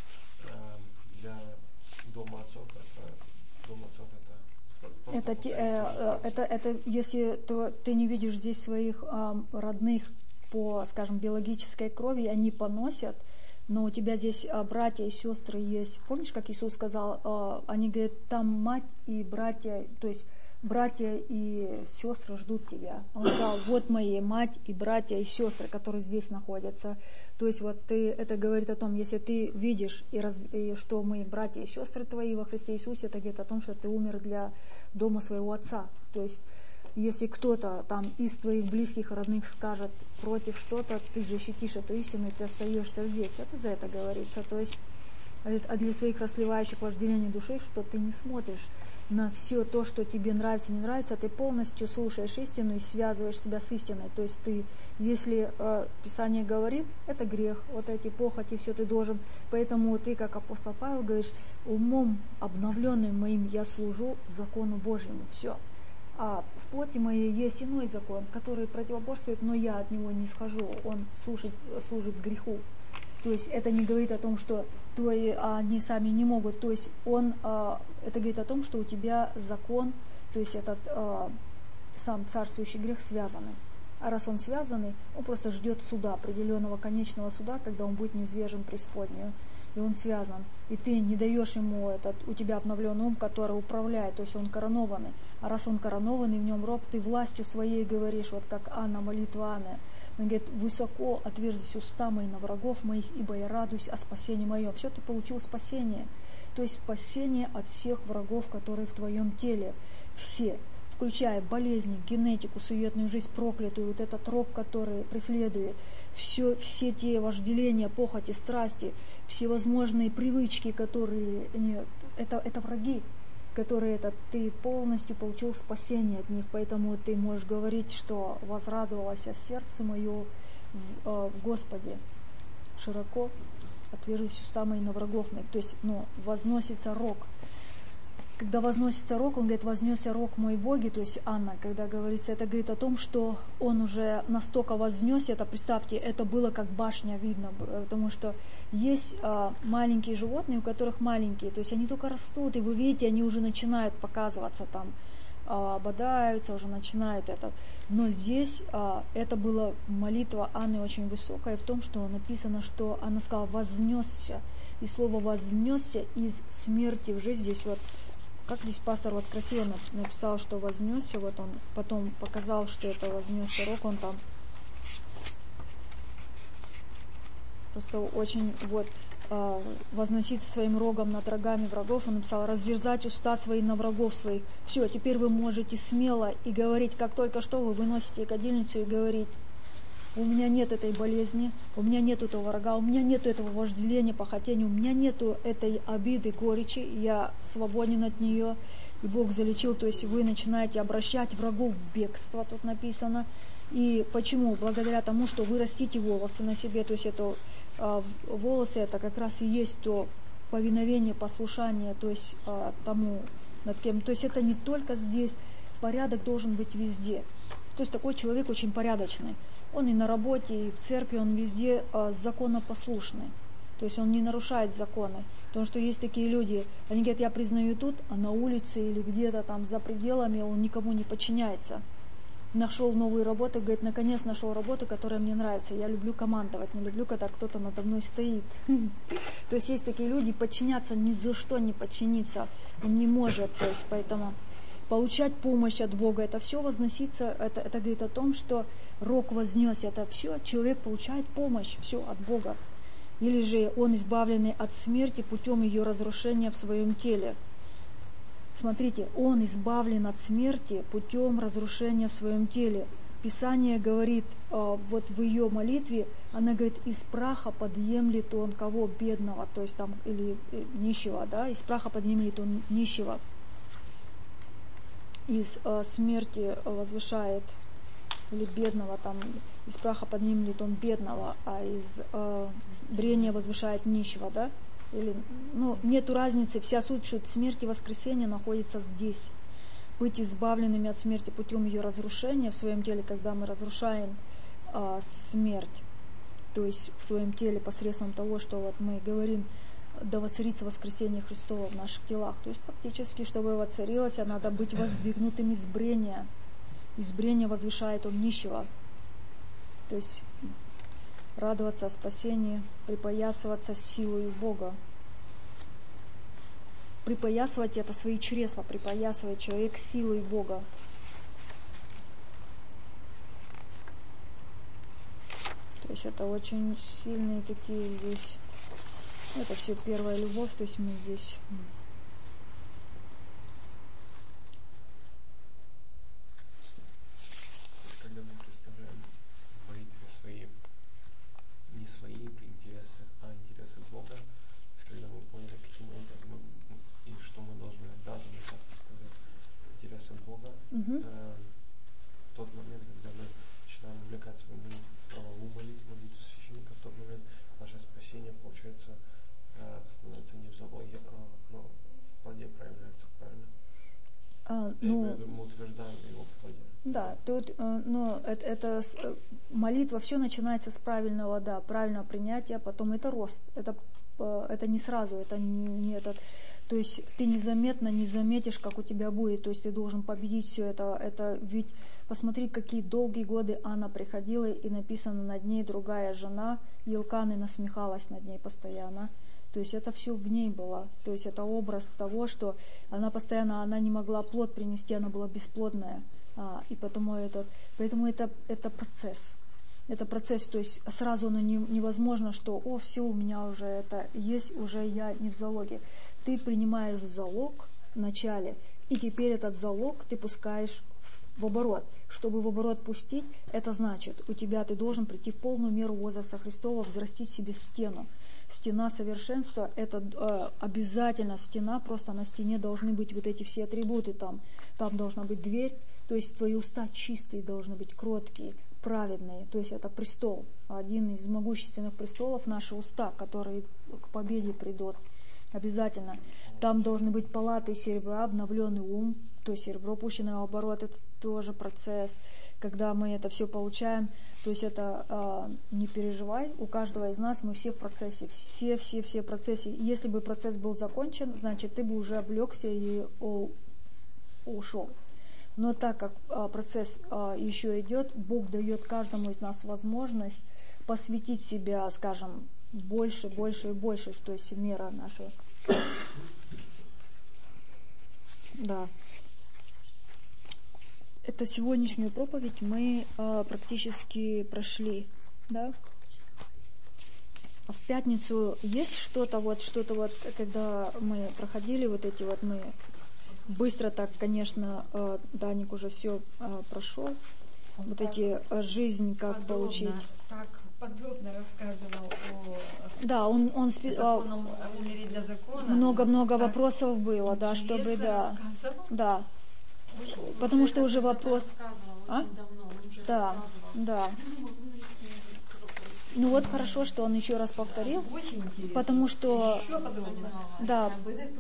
для дома отцов, это дом отцов, это это, э, это, это если то ты не видишь здесь своих э, родных по, скажем, биологической крови, они поносят, но у тебя здесь э, братья и сестры есть. Помнишь, как Иисус сказал, э, они говорят, там мать и братья, то есть братья и сестры ждут тебя. Он сказал, вот мои мать и братья и сестры, которые здесь находятся. То есть вот ты, это говорит о том, если ты видишь, и, раз, и что мы братья и сестры твои во Христе Иисусе, это говорит о том, что ты умер для дома своего отца. То есть если кто-то там из твоих близких, родных скажет против что-то, ты защитишь эту истину, и ты остаешься здесь. Это за это говорится. То есть а для своих расливающих вожделений души, что ты не смотришь на все то, что тебе нравится, не нравится, ты полностью слушаешь истину и связываешь себя с истиной. То есть ты, если э, Писание говорит, это грех, вот эти похоти, все ты должен. Поэтому ты, как апостол Павел, говоришь, умом обновленным моим я служу закону Божьему. Все. А в плоти моей есть иной закон, который противоборствует, но я от него не схожу, он служит, служит греху. То есть это не говорит о том, что твои, они сами не могут. То есть он, это говорит о том, что у тебя закон, то есть этот сам царствующий грех связаны. А раз он связанный, он просто ждет суда, определенного конечного суда, когда он будет низвержен в преисподнюю. И он связан. И ты не даешь ему этот, у тебя обновленный ум, который управляет, то есть он коронованный. А раз он коронованный, в нем рог, ты властью своей говоришь, вот как Анна, молитва Анны. Он говорит, высоко отверзись уста мои на врагов моих, ибо я радуюсь о спасении моем. Все, ты получил спасение. То есть спасение от всех врагов, которые в твоем теле. Все. Включая болезни, генетику, суетную жизнь проклятую, вот этот рог, который преследует, все, все те вожделения, похоти, страсти, всевозможные привычки, которые, не, это, это враги, которые это, ты полностью получил спасение от них, поэтому ты можешь говорить, что возрадовалось сердце мое в, в Господе, широко отверзись уста мои на врагов моих, то есть, ну, возносится рог. Когда возносится рог, он говорит, вознесся рог мой Боги, то есть Анна, когда говорится, это говорит о том, что он уже настолько вознесся, это, представьте, это было как башня видно, потому что есть а, маленькие животные, у которых маленькие, то есть они только растут, и вы видите, они уже начинают показываться там, а, бодаются, уже начинают это. Но здесь а, это была молитва Анны очень высокая в том, что написано, что она сказала вознесся, и слово вознесся из смерти в жизнь, здесь вот как здесь пастор вот красиво написал, что вознесся, вот он потом показал, что это вознесся рог, он там просто очень вот возноситься своим рогом над рогами врагов, он написал, разверзать уста свои на врагов своих. Все, теперь вы можете смело и говорить, как только что вы выносите кадильницу и говорить, у меня нет этой болезни, у меня нет этого врага, у меня нет этого вожделения, похотения, у меня нет этой обиды, горечи, я свободен от нее, и Бог залечил, то есть вы начинаете обращать врагов в бегство, тут написано. И почему? Благодаря тому, что вы растите волосы на себе, то есть это э, волосы, это как раз и есть то повиновение, послушание, то есть э, тому, над кем. То есть это не только здесь, порядок должен быть везде. То есть такой человек очень порядочный. Он и на работе, и в церкви, он везде э, законопослушный. То есть он не нарушает законы. Потому что есть такие люди, они говорят, я признаю тут, а на улице или где-то там за пределами он никому не подчиняется. Нашел новую работу, говорит, наконец нашел работу, которая мне нравится. Я люблю командовать, не люблю, когда кто-то надо мной стоит. То есть есть такие люди, подчиняться ни за что не подчиниться. Он не может, то есть поэтому... Получать помощь от Бога, это все возносится, это, это говорит о том, что рог вознес, это все, человек получает помощь, все от Бога. Или же он избавленный от смерти путем ее разрушения в своем теле. Смотрите, он избавлен от смерти путем разрушения в своем теле. Писание говорит, вот в ее молитве, она говорит, из праха подъемлет он кого? Бедного, то есть там, или нищего, да, из праха подъемлет он нищего, из э, смерти возвышает, или бедного, там, из праха поднимет он бедного, а из э, брения возвышает нищего, да, или, ну, нету разницы, вся суть, что смерть и воскресение находится здесь. Быть избавленными от смерти путем ее разрушения в своем теле, когда мы разрушаем э, смерть, то есть в своем теле посредством того, что вот мы говорим, да воцарится воскресение Христова в наших телах. То есть практически, чтобы воцарилось, надо быть воздвигнутым из брения. Из брения возвышает он нищего. То есть радоваться о спасении, припоясываться силой Бога. Припоясывать это свои чресла, припоясывает человек силой Бога. То есть это очень сильные такие здесь. Это все первая любовь, то есть мы здесь. Когда мы представляем в молитве свои, не свои интересы, а интересы Бога, когда мы поняли, каким образом мы, и что мы должны обязаны сказать интересы Бога, Угу. э, в тот момент, когда мы начинаем увлекаться в молитву, правовую молитву, молитву священника, в тот момент наше спасение получается становится не в залоге, а ну, в плоде проявляется, правильно? А, ну, мы утверждаем его в плоде. Да, тут, ну, это, это молитва, все начинается с правильного, да, правильного принятия, потом это рост, это, это не сразу, это не этот, то есть ты незаметно не заметишь, как у тебя будет, то есть ты должен победить все это, это ведь посмотри, какие долгие годы Анна приходила, и написано над ней другая жена, Елкана насмехалась над ней постоянно. То есть это все в ней было. То есть это образ того, что она постоянно, она не могла плод принести, она была бесплодная. А, и потому, этот, поэтому это, это процесс. Это процесс, то есть сразу оно не, невозможно, что о, все, у меня уже это есть, уже я не в залоге. Ты принимаешь в залог в начале, и теперь этот залог ты пускаешь в оборот. Чтобы в оборот пустить, это значит, у тебя ты должен прийти в полную меру возраста Христова, взрастить себе стену. Стена совершенства, это э, обязательно стена, просто на стене должны быть вот эти все атрибуты, там, там должна быть дверь, то есть твои уста чистые должны быть, кроткие, праведные, то есть это престол, один из могущественных престолов, наши уста, которые к победе придут, обязательно. Там должны быть палаты серебра, обновленный ум, то есть серебро, пущенное в оборот, это тоже процесс. Когда мы это все получаем, то есть это э, не переживай, у каждого из нас мы все в процессе, все, все, все в процессе. Если бы процесс был закончен, значит, ты бы уже облегся и о, ушел. Но так как э, процесс э, еще идет, Бог дает каждому из нас возможность посвятить себя, скажем, больше, больше и больше, что есть мера наша. Да. Это сегодняшнюю проповедь мы э, практически прошли, да? А в пятницу есть что-то вот, что-то вот, когда мы проходили вот эти вот, мы быстро так, конечно, э, Даник уже все э, прошел, он вот эти э, жизнь как подробно, получить. Так подробно рассказывал о да, он, он спи... законном умере для закона. Много-много вопросов было, да, чтобы, да, да. Потому что уже вопрос... А? Да, да. Ну вот хорошо, что он еще раз повторил, потому что... Да.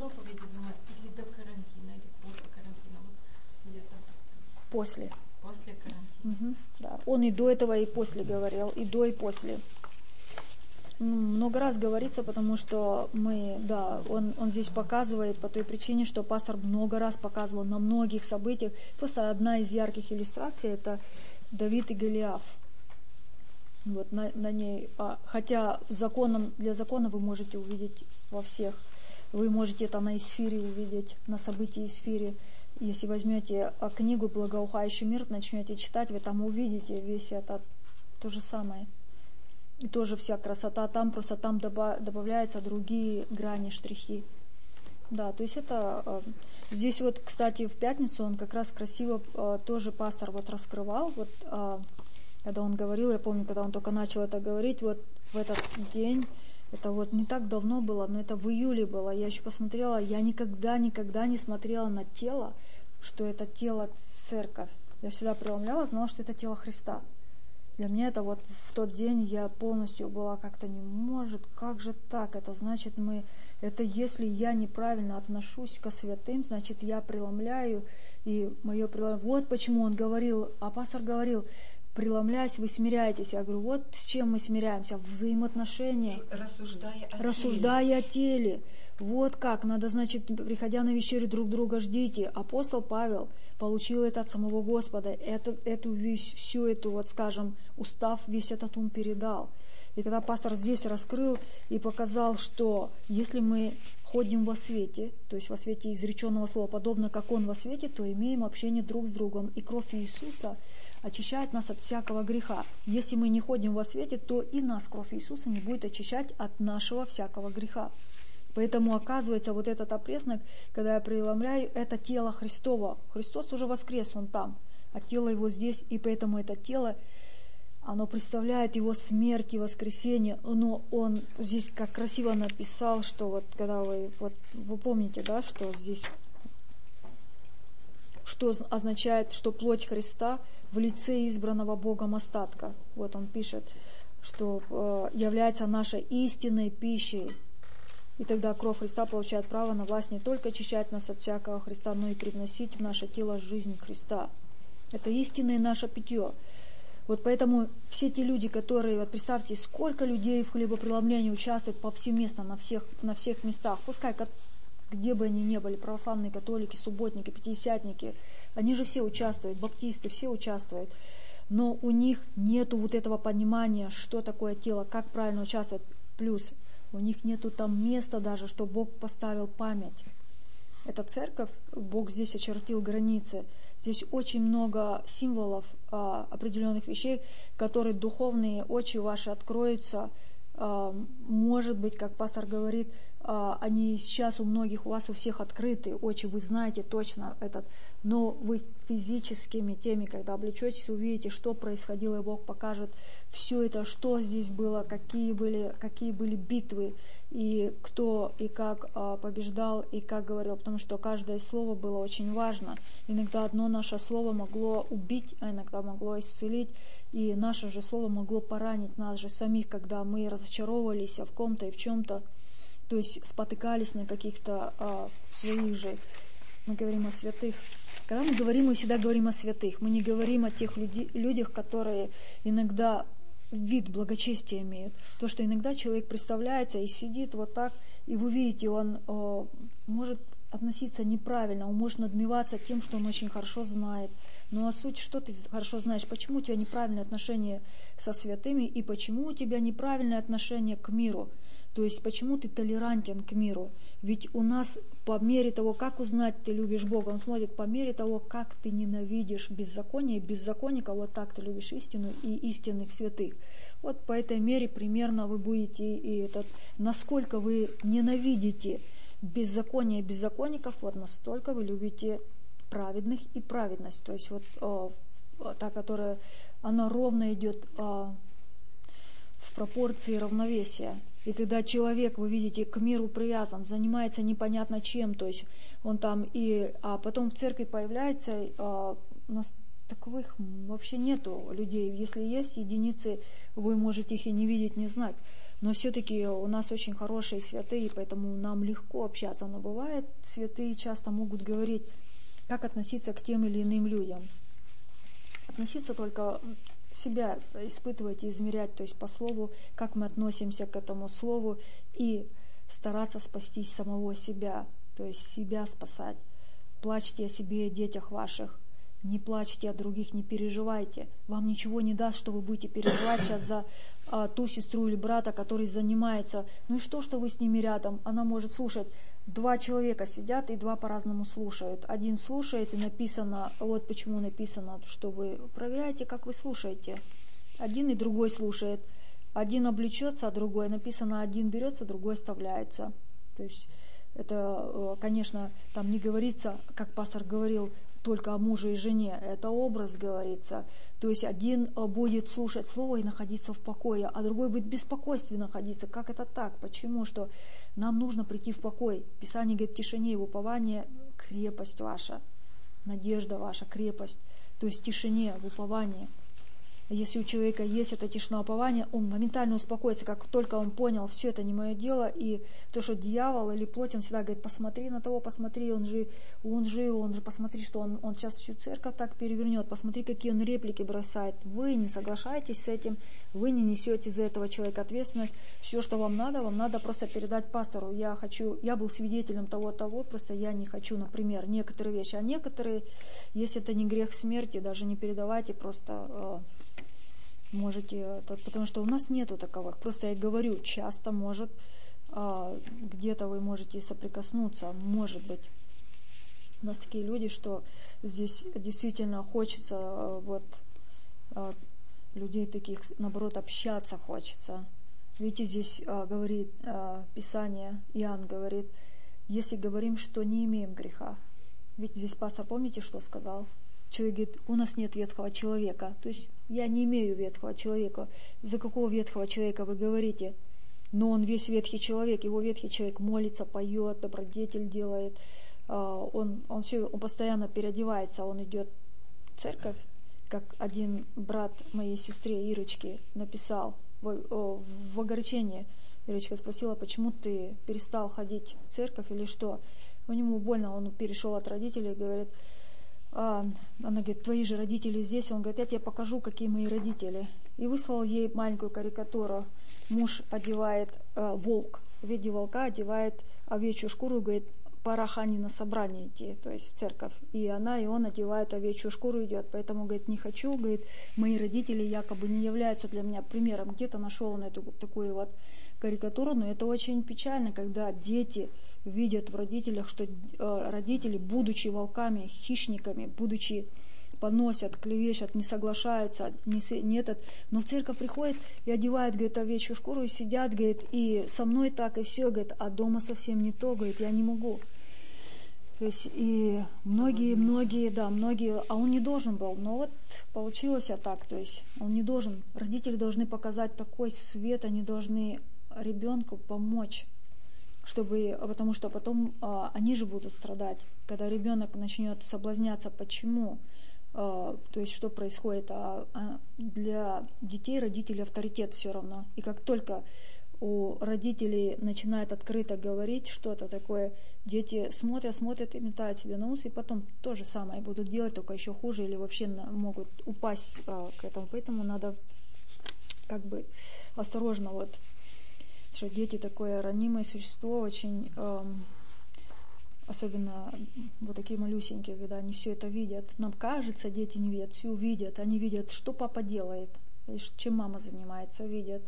После. После карантина. Угу, да. Он и до этого, и после говорил, и до, и после. Много раз говорится, потому что мы, да, он, он здесь показывает по той причине, что пастор много раз показывал на многих событиях. Просто одна из ярких иллюстраций — это Давид и Голиаф. Вот на, на ней, а, хотя законом, для закона вы можете увидеть во всех. Вы можете это на Исфире увидеть, на событии Исфире. Если возьмете книгу «Благоухающий мир», начнете читать, вы там увидите весь это то же самое. И тоже вся красота там, просто там добавляются другие грани, штрихи. да, то есть это э, здесь вот, кстати, в пятницу он как раз красиво э, тоже пастор вот раскрывал, вот э, когда он говорил, я помню, когда он только начал это говорить, вот в этот день, это вот не так давно было, но это в июле было, я еще посмотрела, я никогда, никогда не смотрела на тело, что это тело церковь. Я всегда преломляла, знала, что это тело Христа. Для меня это вот в тот день я полностью была как-то не может, как же так? Это значит мы, это если я неправильно отношусь ко святым, значит я преломляю, и мое преломление. Вот почему он говорил, а пастор говорил, преломляясь, вы смиряетесь. Я говорю, вот с чем мы смиряемся, в взаимоотношениях. Рассуждая о Рассуждая теле. о теле. Вот как, надо, значит, приходя на вечерю, друг друга ждите. Апостол Павел получил это от самого Господа, эту, эту вещь, всю эту, вот скажем, устав, весь этот ум передал. И когда пастор здесь раскрыл и показал, что если мы ходим во свете, то есть во свете изреченного слова, подобно как он во свете, то имеем общение друг с другом. И кровь Иисуса очищает нас от всякого греха. Если мы не ходим во свете, то и нас кровь Иисуса не будет очищать от нашего всякого греха. Поэтому, оказывается, вот этот опреснок, когда я преломляю, это тело Христово. Христос уже воскрес, Он там, а тело Его здесь, и поэтому это тело, оно представляет Его смерть и воскресение. Но Он здесь как красиво написал, что вот, когда вы, вот, вы помните, да, что здесь, что означает, что плоть Христа в лице избранного Богом остатка. Вот Он пишет, что э, является нашей истинной пищей. И тогда кровь Христа получает право на власть не только очищать нас от всякого Христа, но и привносить в наше тело жизнь Христа. Это истинное наше питье. Вот поэтому все те люди, которые, вот представьте, сколько людей в хлебопреломлении участвуют повсеместно на всех, на всех местах, пускай где бы они ни были, православные, католики, субботники, пятидесятники, они же все участвуют, баптисты, все участвуют. Но у них нету вот этого понимания, что такое тело, как правильно участвовать. Плюс у них нету там места даже, что Бог поставил память. Это церковь, Бог здесь очертил границы. Здесь очень много символов, а, определенных вещей, которые духовные очи ваши откроются. А, может быть, как пастор говорит, а, они сейчас у многих, у вас у всех открыты очи, вы знаете точно этот, но вы физическими теми, когда облечетесь, увидите, что происходило, и Бог покажет все это, что здесь было, какие были, какие были битвы, и кто и как а, побеждал, и как говорил, потому что каждое слово было очень важно. Иногда одно наше слово могло убить, а иногда могло исцелить, и наше же слово могло поранить нас же самих, когда мы разочаровывались в ком-то и в чем-то, то есть спотыкались на каких-то а, своих же. Мы говорим о святых. Когда мы говорим, мы всегда говорим о святых. Мы не говорим о тех люди, людях, которые иногда вид благочестия имеют. То, что иногда человек представляется и сидит вот так, и вы видите, он о, может относиться неправильно, он может надмеваться тем, что он очень хорошо знает. Но а суть, что ты хорошо знаешь, почему у тебя неправильное отношение со святыми, и почему у тебя неправильное отношение к миру. То есть, почему ты толерантен к миру? Ведь у нас по мере того, как узнать, ты любишь Бога, Он смотрит по мере того, как ты ненавидишь беззаконие, беззаконника, вот так ты любишь истину и истинных святых. Вот по этой мере примерно вы будете, и этот, насколько вы ненавидите беззаконие беззаконников, вот настолько вы любите праведных и праведность. То есть вот о, та, которая, она ровно идет о, в пропорции равновесия. И когда человек, вы видите, к миру привязан, занимается непонятно чем, то есть он там и... А потом в церкви появляется, а, у нас таковых вообще нету людей. Если есть единицы, вы можете их и не видеть, не знать. Но все-таки у нас очень хорошие святые, поэтому нам легко общаться. Но бывает, святые часто могут говорить, как относиться к тем или иным людям. Относиться только... себя испытывать и измерять, то есть по слову, как мы относимся к этому слову, и стараться спасти самого себя, то есть себя спасать. Плачьте о себе и о детях ваших, не плачьте о других, не переживайте. Вам ничего не даст, что вы будете переживать сейчас за а, ту сестру или брата, который занимается. Ну и что, что вы с ними рядом? Она может слушать. Два человека сидят и два по-разному слушают. Один слушает, и написано, вот почему написано, что вы проверяете, как вы слушаете. Один и другой слушает. Один облечется, а другой написано, один берется, другой оставляется. То есть Это, конечно, там не говорится, как пастор говорил, только о муже и жене. Это образ говорится. То есть один будет слушать слово и находиться в покое, а другой будет в беспокойстве находиться. Как это так? Почему? Что нам нужно прийти в покой. Писание говорит, в тишине и в уповании крепость ваша, надежда ваша, крепость. То есть в тишине, в уповании. Если у человека есть это тишина упования, он моментально успокоится, как только он понял, все это не мое дело, и то, что дьявол или плоть, он всегда говорит, посмотри на того, посмотри, он же, он же, он же, посмотри, что он, он сейчас всю церковь так перевернет, посмотри, какие он реплики бросает. Вы не соглашаетесь с этим, вы не несете за этого человека ответственность. Все, что вам надо, вам надо просто передать пастору. Я хочу, я был свидетелем того-того, просто я не хочу, например, некоторые вещи, а некоторые, если это не грех смерти, даже не передавайте, просто можете, потому что у нас нету таковых. Просто я говорю, часто может, где-то вы можете соприкоснуться, может быть. У нас такие люди, что здесь действительно хочется вот людей таких, наоборот, общаться хочется. Видите, здесь говорит Писание, Иоанн говорит, если говорим, что не имеем греха. Ведь здесь пастор, помните, что сказал? Человек говорит, у нас нет ветхого человека. То есть я не имею ветхого человека. За какого ветхого человека вы говорите? Но он весь ветхий человек. Его ветхий человек молится, поет, добродетель делает. Он, он, все, он постоянно переодевается. Он идет в церковь, как один брат моей сестре Ирочки написал в, в огорчении. Ирочка спросила, почему ты перестал ходить в церковь или что? У него больно, он перешел от родителей и говорит, А, она говорит, твои же родители здесь. Он говорит, я тебе покажу, какие мои родители. И выслал ей маленькую карикатуру. Муж одевает, э, волк в виде волка одевает овечью шкуру и говорит, пора Хане на собрание идти, то есть в церковь. И она, и он одевает овечью шкуру, идет. Поэтому, говорит, не хочу, говорит, мои родители якобы не являются для меня примером. Где-то нашел он эту такую вот карикатуру, но это очень печально, когда дети видят в родителях, что э, родители, будучи волками, хищниками, будучи поносят, клевещут, не соглашаются, не, не этот, но в церковь приходят и одевают, говорит, овечью шкуру, и сидят, говорит, и со мной так, и все, говорит, а дома совсем не то, говорит, я не могу. То есть, и многие, многие, да, многие, а он не должен был, но вот получилось так, то есть, он не должен, родители должны показать такой свет, они должны ребенку помочь, чтобы, потому что потом а, они же будут страдать, когда ребенок начнет соблазняться. Почему? А, то есть что происходит? А, а для детей родители авторитет все равно. И как только у родителей начинает открыто говорить что-то такое, дети смотрят, смотрят и метают себе на ус, и потом то же самое будут делать, только еще хуже, или вообще на, могут упасть а, к этому. Поэтому надо как бы осторожно вот. Что дети такое ранимое существо, очень, эм, особенно вот такие малюсенькие, когда они все это видят. Нам кажется, дети не видят, все видят. Они видят, что папа делает, чем мама занимается, видят.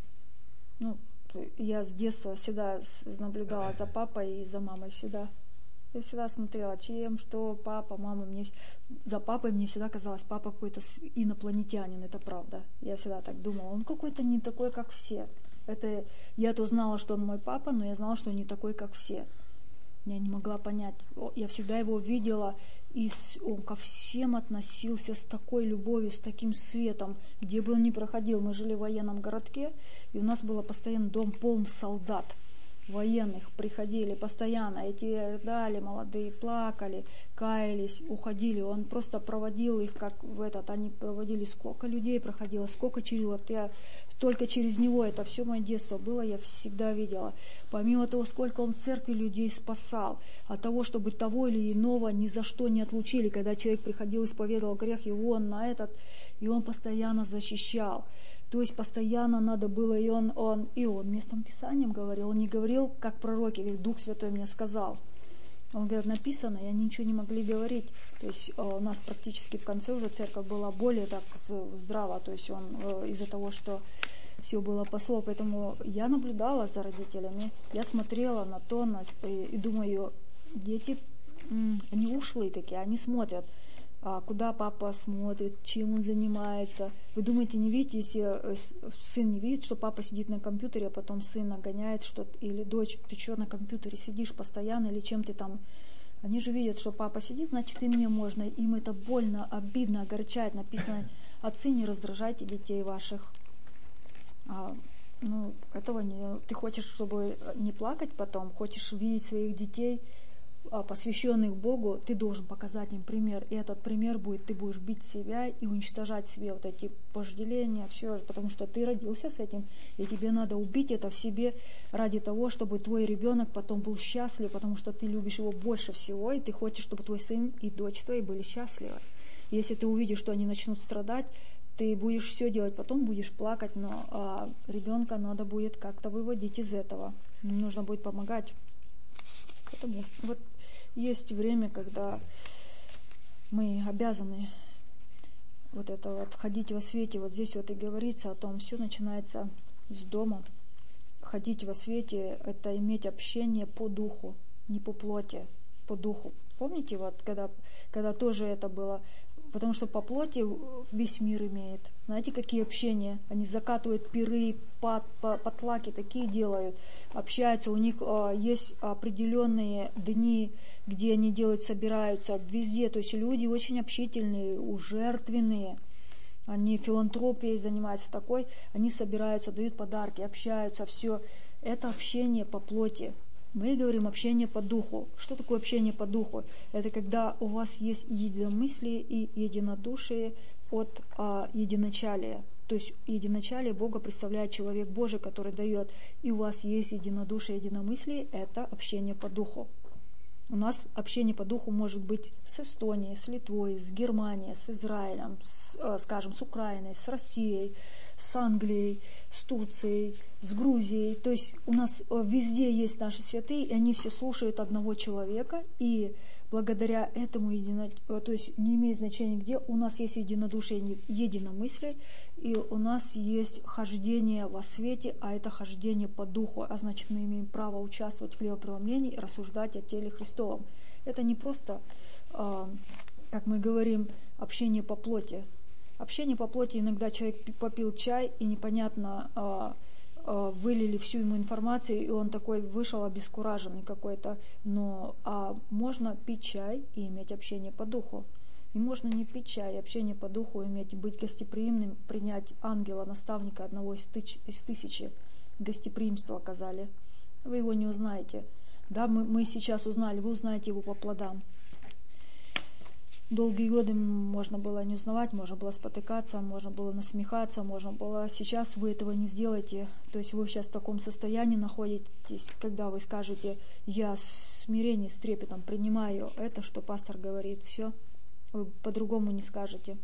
Ну, я с детства всегда наблюдала за папой и за мамой всегда. Я всегда смотрела, чем, что папа, мама. Мне, за папой мне всегда казалось, папа какой-то инопланетянин, это правда. Я всегда так думала, он какой-то не такой, как все. Это, я-то знала, что он мой папа, но я знала, что он не такой, как все. Я не могла понять. Я всегда его видела, и он ко всем относился с такой любовью, с таким светом, где бы он ни проходил. Мы жили в военном городке, и у нас был постоянно дом полон солдат. Военных приходили постоянно, эти рыдали, молодые плакали, каялись, уходили. Он просто проводил их, как в этот, они проводили, сколько людей проходило, сколько через, вот я только через него, это все мое детство было, я всегда видела. Помимо того, сколько он в церкви людей спасал, от того, чтобы того или иного ни за что не отлучили, когда человек приходил, исповедовал грех, его он на этот, и он постоянно защищал. То есть постоянно надо было, и он, он, и он местом Писанием говорил, он не говорил, как пророки, говорит, Дух Святой мне сказал. Он говорит, написано, и они ничего не могли говорить. То есть у нас практически в конце уже церковь была более так здраво, то есть он из-за того, что все было по слову. Поэтому я наблюдала за родителями, я смотрела на то, на, и, и думаю, дети, они ушлые такие, они смотрят. а, куда папа смотрит, чем он занимается. Вы думаете, не видите, если сын не видит, что папа сидит на компьютере, а потом сын нагоняет что-то, или дочь, ты что на компьютере сидишь постоянно, или чем ты там. Они же видят, что папа сидит, значит и мне можно. Им это больно, обидно, огорчает. Написано, отцы, не раздражайте детей ваших. А, ну, этого не... Ты хочешь, чтобы не плакать потом, хочешь видеть своих детей, посвященных Богу, ты должен показать им пример. И этот пример будет, ты будешь бить себя и уничтожать себе вот эти вожделения, все, потому что ты родился с этим, и тебе надо убить это в себе ради того, чтобы твой ребенок потом был счастлив, потому что ты любишь его больше всего, и ты хочешь, чтобы твой сын и дочь твои были счастливы. Если ты увидишь, что они начнут страдать, ты будешь все делать, потом будешь плакать, но а, ребенка надо будет как-то выводить из этого. Нужно будет помогать. Поэтому вот есть время, когда мы обязаны вот это вот ходить во свете. Вот здесь вот и говорится о том, все начинается с дома. Ходить во свете — это иметь общение по духу, не по плоти, по духу. Помните, вот когда, когда тоже это было? Потому что по плоти весь мир имеет. Знаете, какие общения? Они закатывают пиры, пат, потлаки, такие делают. Общаются, у них а, есть определенные дни, где они делают, собираются везде. То есть люди очень общительные, жертвенные. Они филантропией занимаются такой. Они собираются, дают подарки, общаются, все. Это общение по плоти. Мы говорим общение по духу. Что такое общение по духу? Это когда у вас есть единомыслие и единодушие от а, единочалия. То есть единочалие Бога представляет человек Божий, который дает. И у вас есть единодушие, единомыслие. Это общение по духу. У нас общение по духу может быть с Эстонией, с Литвой, с Германией, с Израилем, с, скажем, с Украиной, с Россией, с Англией, с Турцией, с Грузией. То есть у нас везде есть наши святые, и они все слушают одного человека, и благодаря этому, едино... то есть не имеет значения где, у нас есть единодушие, единомыслие, и у нас есть хождение во свете, а это хождение по духу, а значит мы имеем право участвовать в хлебопреломлении и рассуждать о теле Христовом. Это не просто, как мы говорим, общение по плоти. Общение по плоти, иногда человек попил чай, и непонятно, вылили всю ему информацию, и он такой вышел обескураженный какой-то. Но а можно пить чай и иметь общение по духу. И можно не пить чай, общение по духу иметь, быть гостеприимным, принять ангела, наставника одного из, тыч, из тысячи. Гостеприимство оказали. Вы его не узнаете. Да, мы, мы сейчас узнали, вы узнаете его по плодам. Долгие годы можно было не узнавать, можно было спотыкаться, можно было насмехаться, можно было... Сейчас вы этого не сделаете. То есть вы сейчас в таком состоянии находитесь, когда вы скажете, я с смирением, с трепетом принимаю это, что пастор говорит, все. Вы по-другому не скажете.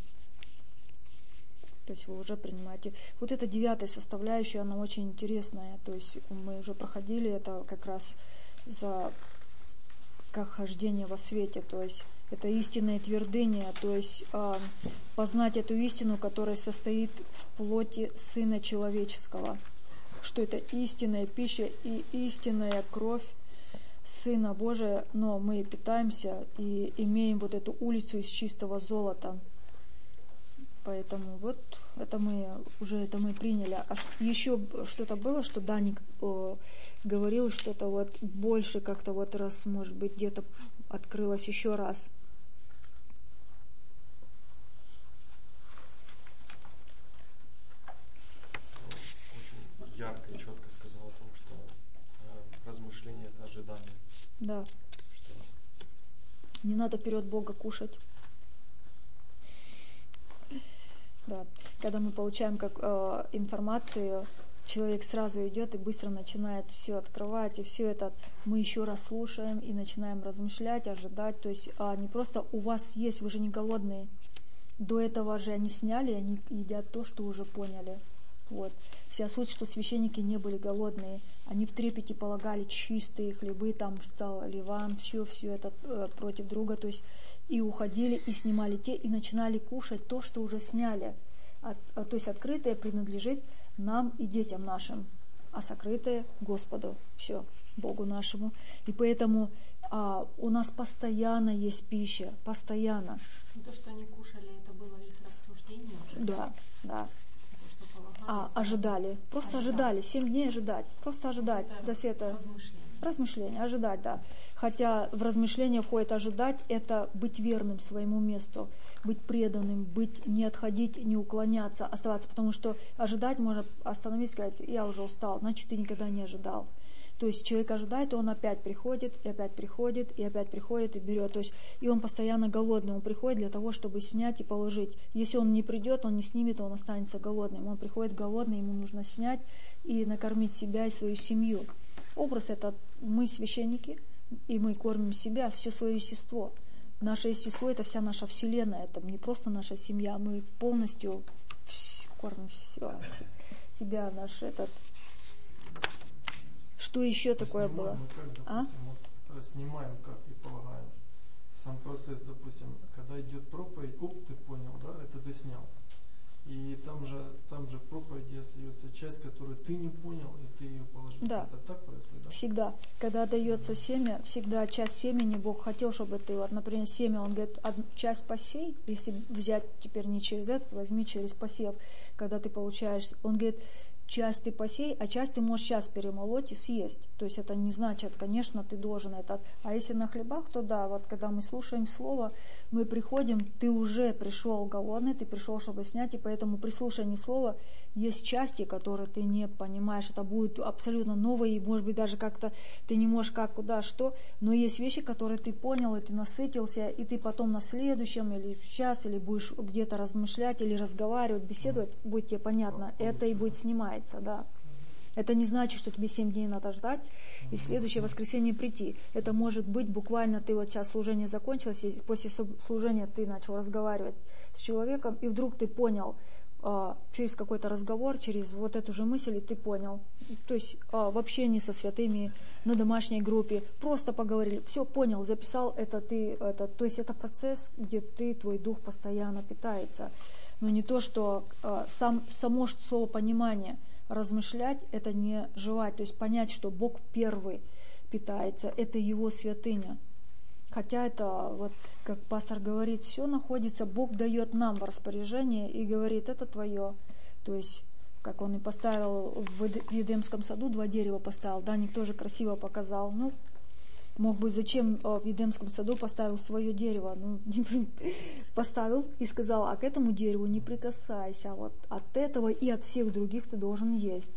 То есть вы уже принимаете. Вот эта девятая составляющая, она очень интересная. То есть мы уже проходили это как раз за как хождение во свете. То есть это истинное твердыня, то есть э, познать эту истину, которая состоит в плоти Сына Человеческого. Что это истинная пища и истинная кровь Сына Божия, но мы питаемся и имеем вот эту улицу из чистого золота. Поэтому вот это мы уже это мы приняли. А еще что-то было, что Даник э, говорил, что-то вот больше как-то вот раз, может быть, где-то открылось еще раз. Очень ярко и четко сказал о том, что э, размышление — это ожидание. Да. Что... Не надо вперед Бога кушать. Да. Когда мы получаем как э, информацию, человек сразу идет и быстро начинает все открывать, и все это мы еще раз слушаем и начинаем размышлять, ожидать. То есть а, не просто у вас есть, вы же не голодные. До этого же они сняли, они едят то, что уже поняли. Вот. Вся суть, что священники не были голодные. Они в трепете полагали чистые хлебы, там стал ливан, все, все это э, против друга. То есть и уходили, и снимали те, и начинали кушать то, что уже сняли. От, а, то есть открытое принадлежит нам и детям нашим, а сокрытое Господу, все, Богу нашему. И поэтому а, у нас постоянно есть пища, постоянно. То, что они кушали, это было их рассуждение уже? Да, да. Что полагали, А, ожидали. Просто ожидали. Семь дней ожидать. Просто ожидать это до света. Размышление. Размышление, ожидать, да. Хотя в размышление входит ожидать, это быть верным своему месту, быть преданным, быть, не отходить, не уклоняться, оставаться. Потому что ожидать можно остановиться и сказать, я уже устал, значит, ты никогда не ожидал. То есть человек ожидает, и он опять приходит, и опять приходит, и опять приходит, и берет. То есть, и он постоянно голодный, он приходит для того, чтобы снять и положить. Если он не придет, он не снимет, он останется голодным. Он приходит голодный, ему нужно снять и накормить себя и свою семью. Образ этот, мы священники, и мы кормим себя, все свое естество. Наше естество — это вся наша вселенная, это не просто наша семья, мы полностью кормим все, себя, наш этот... Что еще такое снимаем, было? Мы как, допустим, А? вот, снимаем, как и полагаем. Сам процесс, допустим, когда идет проповедь, оп, ты понял, да, это ты снял. И там же, там же в проповеди остается часть, которую ты не понял, и ты ее положил. Да. Это так происходит, да? Всегда. Когда дается семя, всегда часть семени Бог хотел, чтобы ты, вот, например, семя, Он говорит, одну часть посей, если взять теперь не через этот, возьми через посев, когда ты получаешь, Он говорит, часть ты посей, а часть ты можешь сейчас перемолоть и съесть. То есть это не значит, конечно, ты должен это. А если на хлебах, то да, вот когда мы слушаем Слово, мы приходим, ты уже пришел голодный, ты пришел, чтобы снять, и поэтому при слушании Слова есть части, которые ты не понимаешь, это будет абсолютно новое, и может быть даже как-то ты не можешь как, куда, что, но есть вещи, которые ты понял, и ты насытился, и ты потом на следующем, или сейчас, или будешь где-то размышлять, или разговаривать, беседовать, будет тебе понятно, это и будет снимается, да. Это не значит, что тебе семь дней надо ждать и в следующее воскресенье прийти. Это может быть буквально ты вот сейчас служение закончилось, и после служения ты начал разговаривать с человеком, и вдруг ты понял, а, через какой-то разговор, через вот эту же мысль, и ты понял. То есть а, в общении со святыми, на домашней группе, просто поговорили, все понял, записал, это ты, это, то есть это процесс, где ты, твой дух постоянно питается. Но не то, что а, сам, само слово понимание, размышлять — это не жевать, то есть понять, что Бог первый питается, это Его святыня. Хотя это, вот как пастор говорит, все находится, Бог дает нам в распоряжение и говорит, это твое. То есть, как Он и поставил в Едемском саду, два дерева поставил, Даник тоже красиво показал. Ну, мог бы, зачем в Едемском саду поставил свое дерево? Ну, поставил и сказал, а к этому дереву не прикасайся. Вот от этого и от всех других ты должен есть.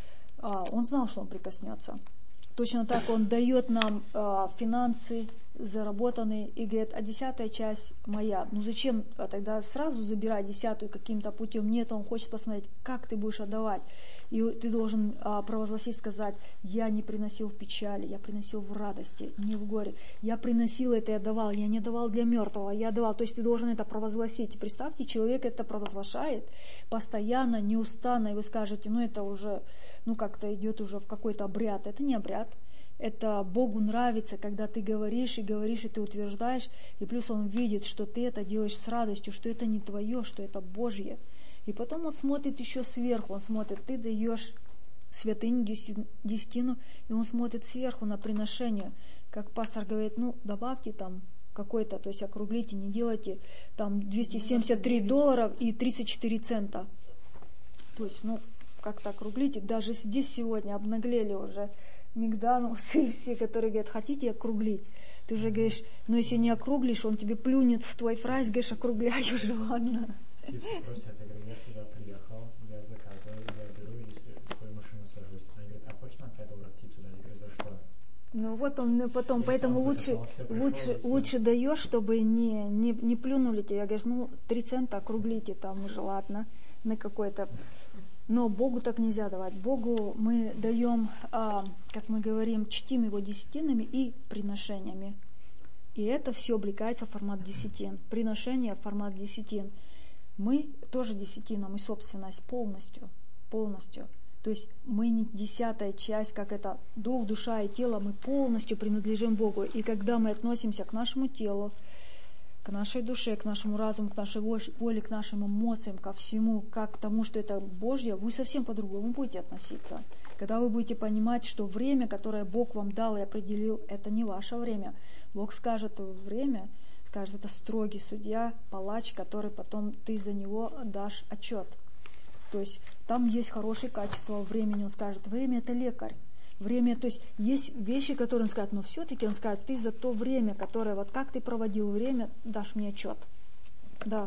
А, он знал, что он прикоснется. Точно так Он дает нам а, финансы заработанные и говорит, а десятая часть моя. Ну зачем а тогда сразу забирать десятую каким-то путем? Нет, Он хочет посмотреть, как ты будешь отдавать. И ты должен а, провозгласить, сказать, я не приносил в печали, я приносил в радости, не в горе. Я приносил это и отдавал, я не давал для мертвого, я давал. То есть ты должен это провозгласить. Представьте, человек это провозглашает постоянно, неустанно, и вы скажете, ну это уже, ну как-то идет уже в какой-то обряд. Это не обряд. Это Богу нравится, когда ты говоришь и говоришь, и ты утверждаешь, и плюс Он видит, что ты это делаешь с радостью, что это не твое, что это Божье. И потом Он смотрит еще сверху, Он смотрит, ты даешь святыню, десятину, и Он смотрит сверху на приношение. Как пастор говорит, ну добавьте там какой-то, то есть округлите, не делайте там двести семьдесят три доллара и тридцать четыре цента. То есть, ну, как-то округлите. Даже здесь сегодня обнаглели уже Мигдановцы все, которые говорят, хотите округлить? Ты уже говоришь, ну если не округлишь, он тебе плюнет в твой фрайс, говоришь, округляй уже, ладно. Типа просто я говорю, я сюда приехал, я заказываю, я беру и свою машину сажусь. Она говорит, а хочешь нам пять долларов типса дать? Я говорю, за что? Ну вот он потом, Я поэтому сам лучше, заказал, лучше, лучше даешь, чтобы не, не, не плюнули тебе. Говоришь, ну три цента округлите там уже, ладно, на какой-то. Но Богу так нельзя давать. Богу мы даем, а, как мы говорим, чтим Его десятинами и приношениями. И это все облекается в формат десятин. Приношение в формат десятин. Мы тоже десятина, мы собственность полностью, полностью. То есть мы не десятая часть, как это дух, душа и тело, мы полностью принадлежим Богу. И когда мы относимся к нашему телу, к нашей душе, к нашему разуму, к нашей воле, к нашим эмоциям, ко всему, как к тому, что это Божье, вы совсем по-другому будете относиться. Когда вы будете понимать, что время, которое Бог вам дал и определил, это не ваше время. Бог скажет время, скажет, это строгий судья, палач, который потом ты за него дашь отчет. То есть там есть хорошие качества времени. Он скажет, время это лекарь. Время, то есть есть вещи, которые он скажет, но все-таки он скажет, ты за то время, которое, вот как ты проводил время, дашь мне отчет. Да.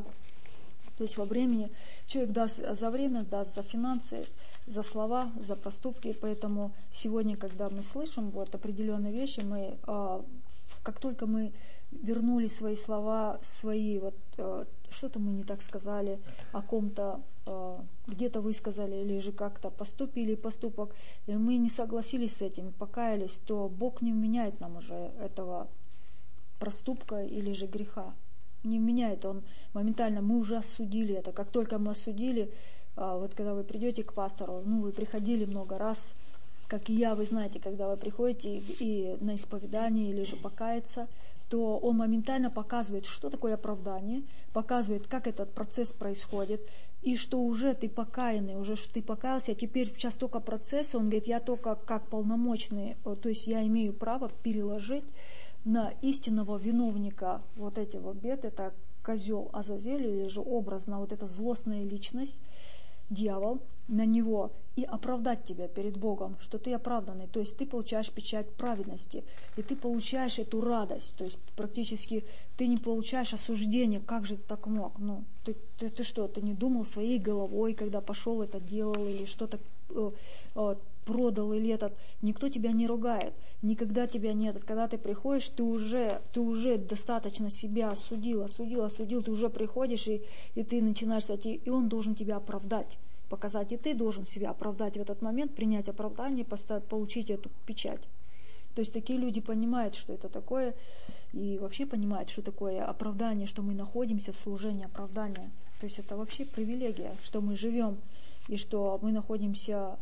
То есть во времени человек даст за время, даст за финансы, за слова, за проступки. Поэтому сегодня, когда мы слышим вот определенные вещи, мы, э, как только мы вернули свои слова, свои вот э, что-то мы не так сказали, о ком-то э, где-то высказали или же как-то поступили поступок, и мы не согласились с этим, покаялись, то Бог не вменяет нам уже этого проступка или же греха. Не вменяет, он моментально, мы уже осудили это. Как только мы осудили, э, вот когда вы придете к пастору, ну вы приходили много раз, как и я, вы знаете, когда вы приходите и, и на исповедание или же покаяться, то он моментально показывает, что такое оправдание, показывает, как этот процесс происходит, и что уже ты покаянный, уже что ты покаялся, а теперь сейчас только процесс, он говорит, я только как полномочный, то есть я имею право переложить на истинного виновника вот эти вот бед, это козел Азазель, или же образно вот эта злостная личность, дьявол, на него, и оправдать тебя перед Богом, что ты оправданный, то есть ты получаешь печать праведности, и ты получаешь эту радость, то есть практически ты не получаешь осуждения, как же ты так мог, ну, ты, ты, ты что, ты не думал своей головой, когда пошел это делал, или что-то э, э, продал, или этот, никто тебя не ругает, никогда тебя нет, когда ты приходишь, ты уже, ты уже достаточно себя осудил, осудил, осудил, ты уже приходишь, и, и ты начинаешь, и он должен тебя оправдать, показать, и ты должен себя оправдать в этот момент, принять оправдание, поставить, получить эту печать. То есть такие люди понимают, что это такое, и вообще понимают, что такое оправдание, что мы находимся в служении оправдания. То есть это вообще привилегия, что мы живем, и что мы находимся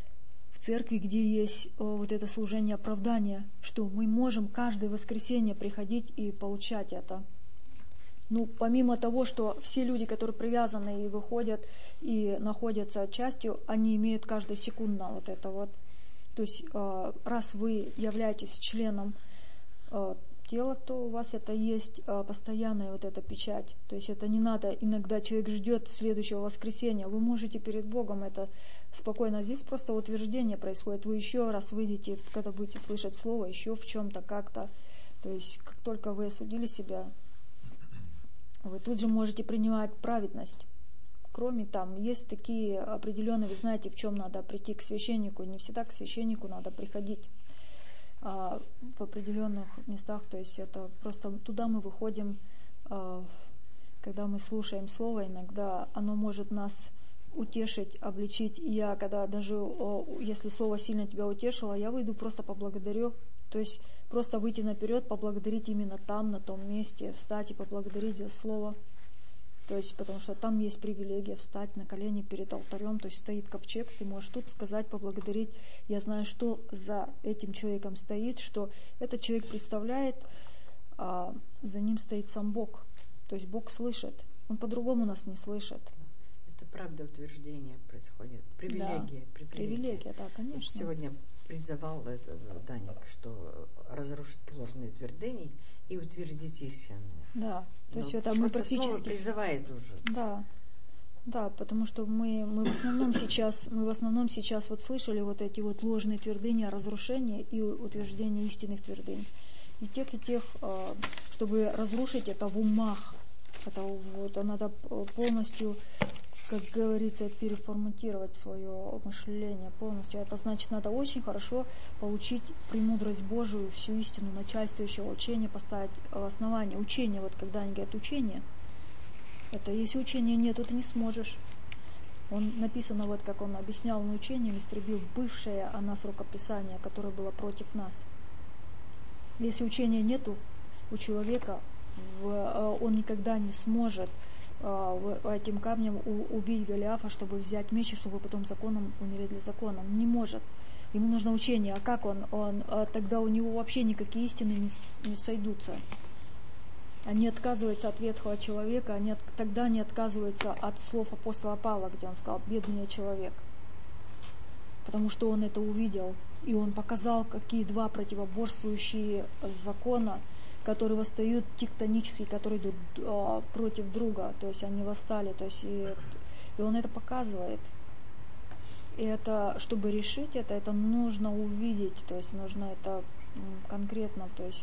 в церкви, где есть вот это служение оправдания, что мы можем каждое воскресенье приходить и получать это. Ну, помимо того, что все люди, которые привязаны и выходят, и находятся частью, они имеют каждая секунда вот это вот. То есть, раз вы являетесь членом тела, то у вас это есть постоянная вот эта печать. То есть это не надо, иногда человек ждет следующего воскресенья, вы можете перед Богом это спокойно. Здесь просто утверждение происходит. Вы еще раз выйдете, когда будете слышать слово, еще в чем-то как-то. То есть, как только вы осудили себя, вы тут же можете принимать праведность. Кроме там, есть такие определенные, вы знаете, в чем надо прийти к священнику. Не всегда к священнику надо приходить а, в определенных местах. То есть это просто туда мы выходим, а, когда мы слушаем слово, иногда оно может нас утешить, обличить. И я, когда даже, о, если слово сильно тебя утешило, я выйду, просто поблагодарю. То есть просто выйти наперед, поблагодарить именно там, на том месте, встать и поблагодарить за слово. То есть, потому что там есть привилегия встать на колени перед алтарем, то есть стоит ковчег, ты можешь тут сказать, поблагодарить. Я знаю, что за этим человеком стоит, что этот человек представляет, а за ним стоит сам Бог. То есть Бог слышит, Он по-другому нас не слышит. Это правда утверждение происходит. Привилегия. Да, привилегия. привилегия, да, конечно. Сегодня призывал это Даник, что разрушить ложные твердыни и утвердить истинные. Да, то Но есть это мы практически призывает уже. Да, да, потому что мы, мы в основном сейчас, мы в основном сейчас вот слышали вот эти вот ложные твердыни о разрушении и утверждении истинных твердынь. И тех, и тех, чтобы разрушить это в умах, это вот надо полностью, как говорится, переформатировать свое мышление полностью. Это значит, надо очень хорошо получить премудрость Божию, всю истину начальствующего учения, поставить в основание. Учение, вот когда они говорят учение, это если учения нет, то ты не сможешь. Он написано, вот как он объяснял, на учением истребил бывшее о нас рукописание, которое было против нас. Если учения нету у человека, он никогда не сможет этим камнем убить Голиафа, чтобы взять меч, и чтобы потом законом умереть для закона. Он не может. Ему нужно учение. А как он? он тогда у него вообще никакие истины не, не сойдутся. Они отказываются от ветхого человека, они от, тогда они отказываются от слов апостола Павла, где он сказал: «Бедный я человек». Потому что он это увидел. И он показал, какие два противоборствующие закона, которые восстают тектонически, которые идут а, против друга, то есть они восстали, то есть и, и он это показывает. И это, чтобы решить это, это нужно увидеть, то есть нужно это конкретно, то есть.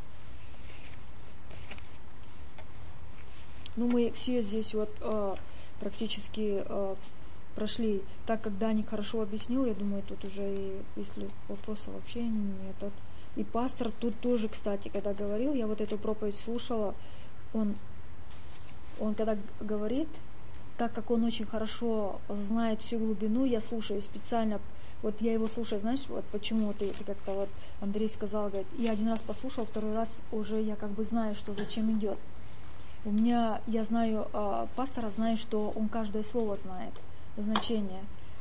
Ну, мы все здесь вот э, практически э, прошли, так как Даник хорошо объяснил, я думаю, тут уже, и, если вопросов вообще нет. И пастор тут тоже, кстати, когда говорил, я вот эту проповедь слушала, он, он когда говорит, так как он очень хорошо знает всю глубину, я слушаю специально, вот я его слушаю, знаешь, вот почему ты, ты как-то вот, Андрей сказал, говорит, я один раз послушал, второй раз уже я как бы знаю, что зачем идет. У меня, я знаю э, пастора, знаю, что он каждое слово знает, значение.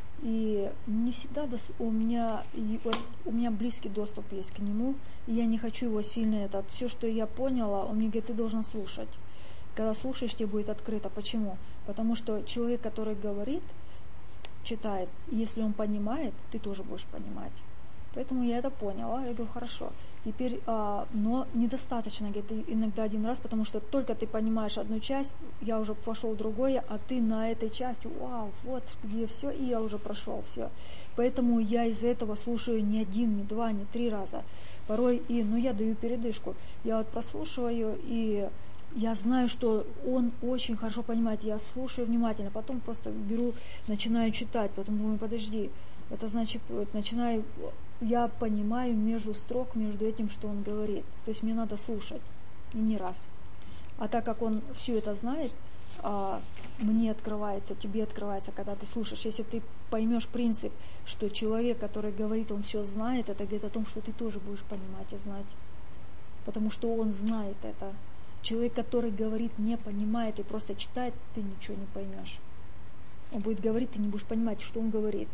И не всегда дос, у меня и, вот, у меня близкий доступ есть к нему, и я не хочу его сильно это. Все, что я поняла, он мне говорит, ты должен слушать. Когда слушаешь, тебе будет открыто. Почему? Потому что человек, который говорит, читает, если он понимает, ты тоже будешь понимать. Поэтому я это поняла. Я говорю, хорошо. Теперь, а, но недостаточно, говорит, иногда один раз, потому что только ты понимаешь одну часть, я уже пошел в другое, а ты на этой части, вау, вот где все, и я уже прошел все. Поэтому я из-за этого слушаю не один, не два, не три раза. Порой и, ну, я даю передышку. Я вот прослушиваю, и я знаю, что он очень хорошо понимает. Я слушаю внимательно, потом просто беру, начинаю читать, потом думаю, подожди, это значит, начинаю, я понимаю между строк, между этим, что он говорит. То есть мне надо слушать, и не раз. А так как он все это знает, а, мне открывается, тебе открывается, когда ты слушаешь. Если ты поймешь принцип, что человек, который говорит, он все знает, это говорит о том, что ты тоже будешь понимать и знать. Потому что он знает это. Человек, который говорит, не понимает и просто читает, ты ничего не поймешь. Он будет говорить, ты не будешь понимать, что он говорит.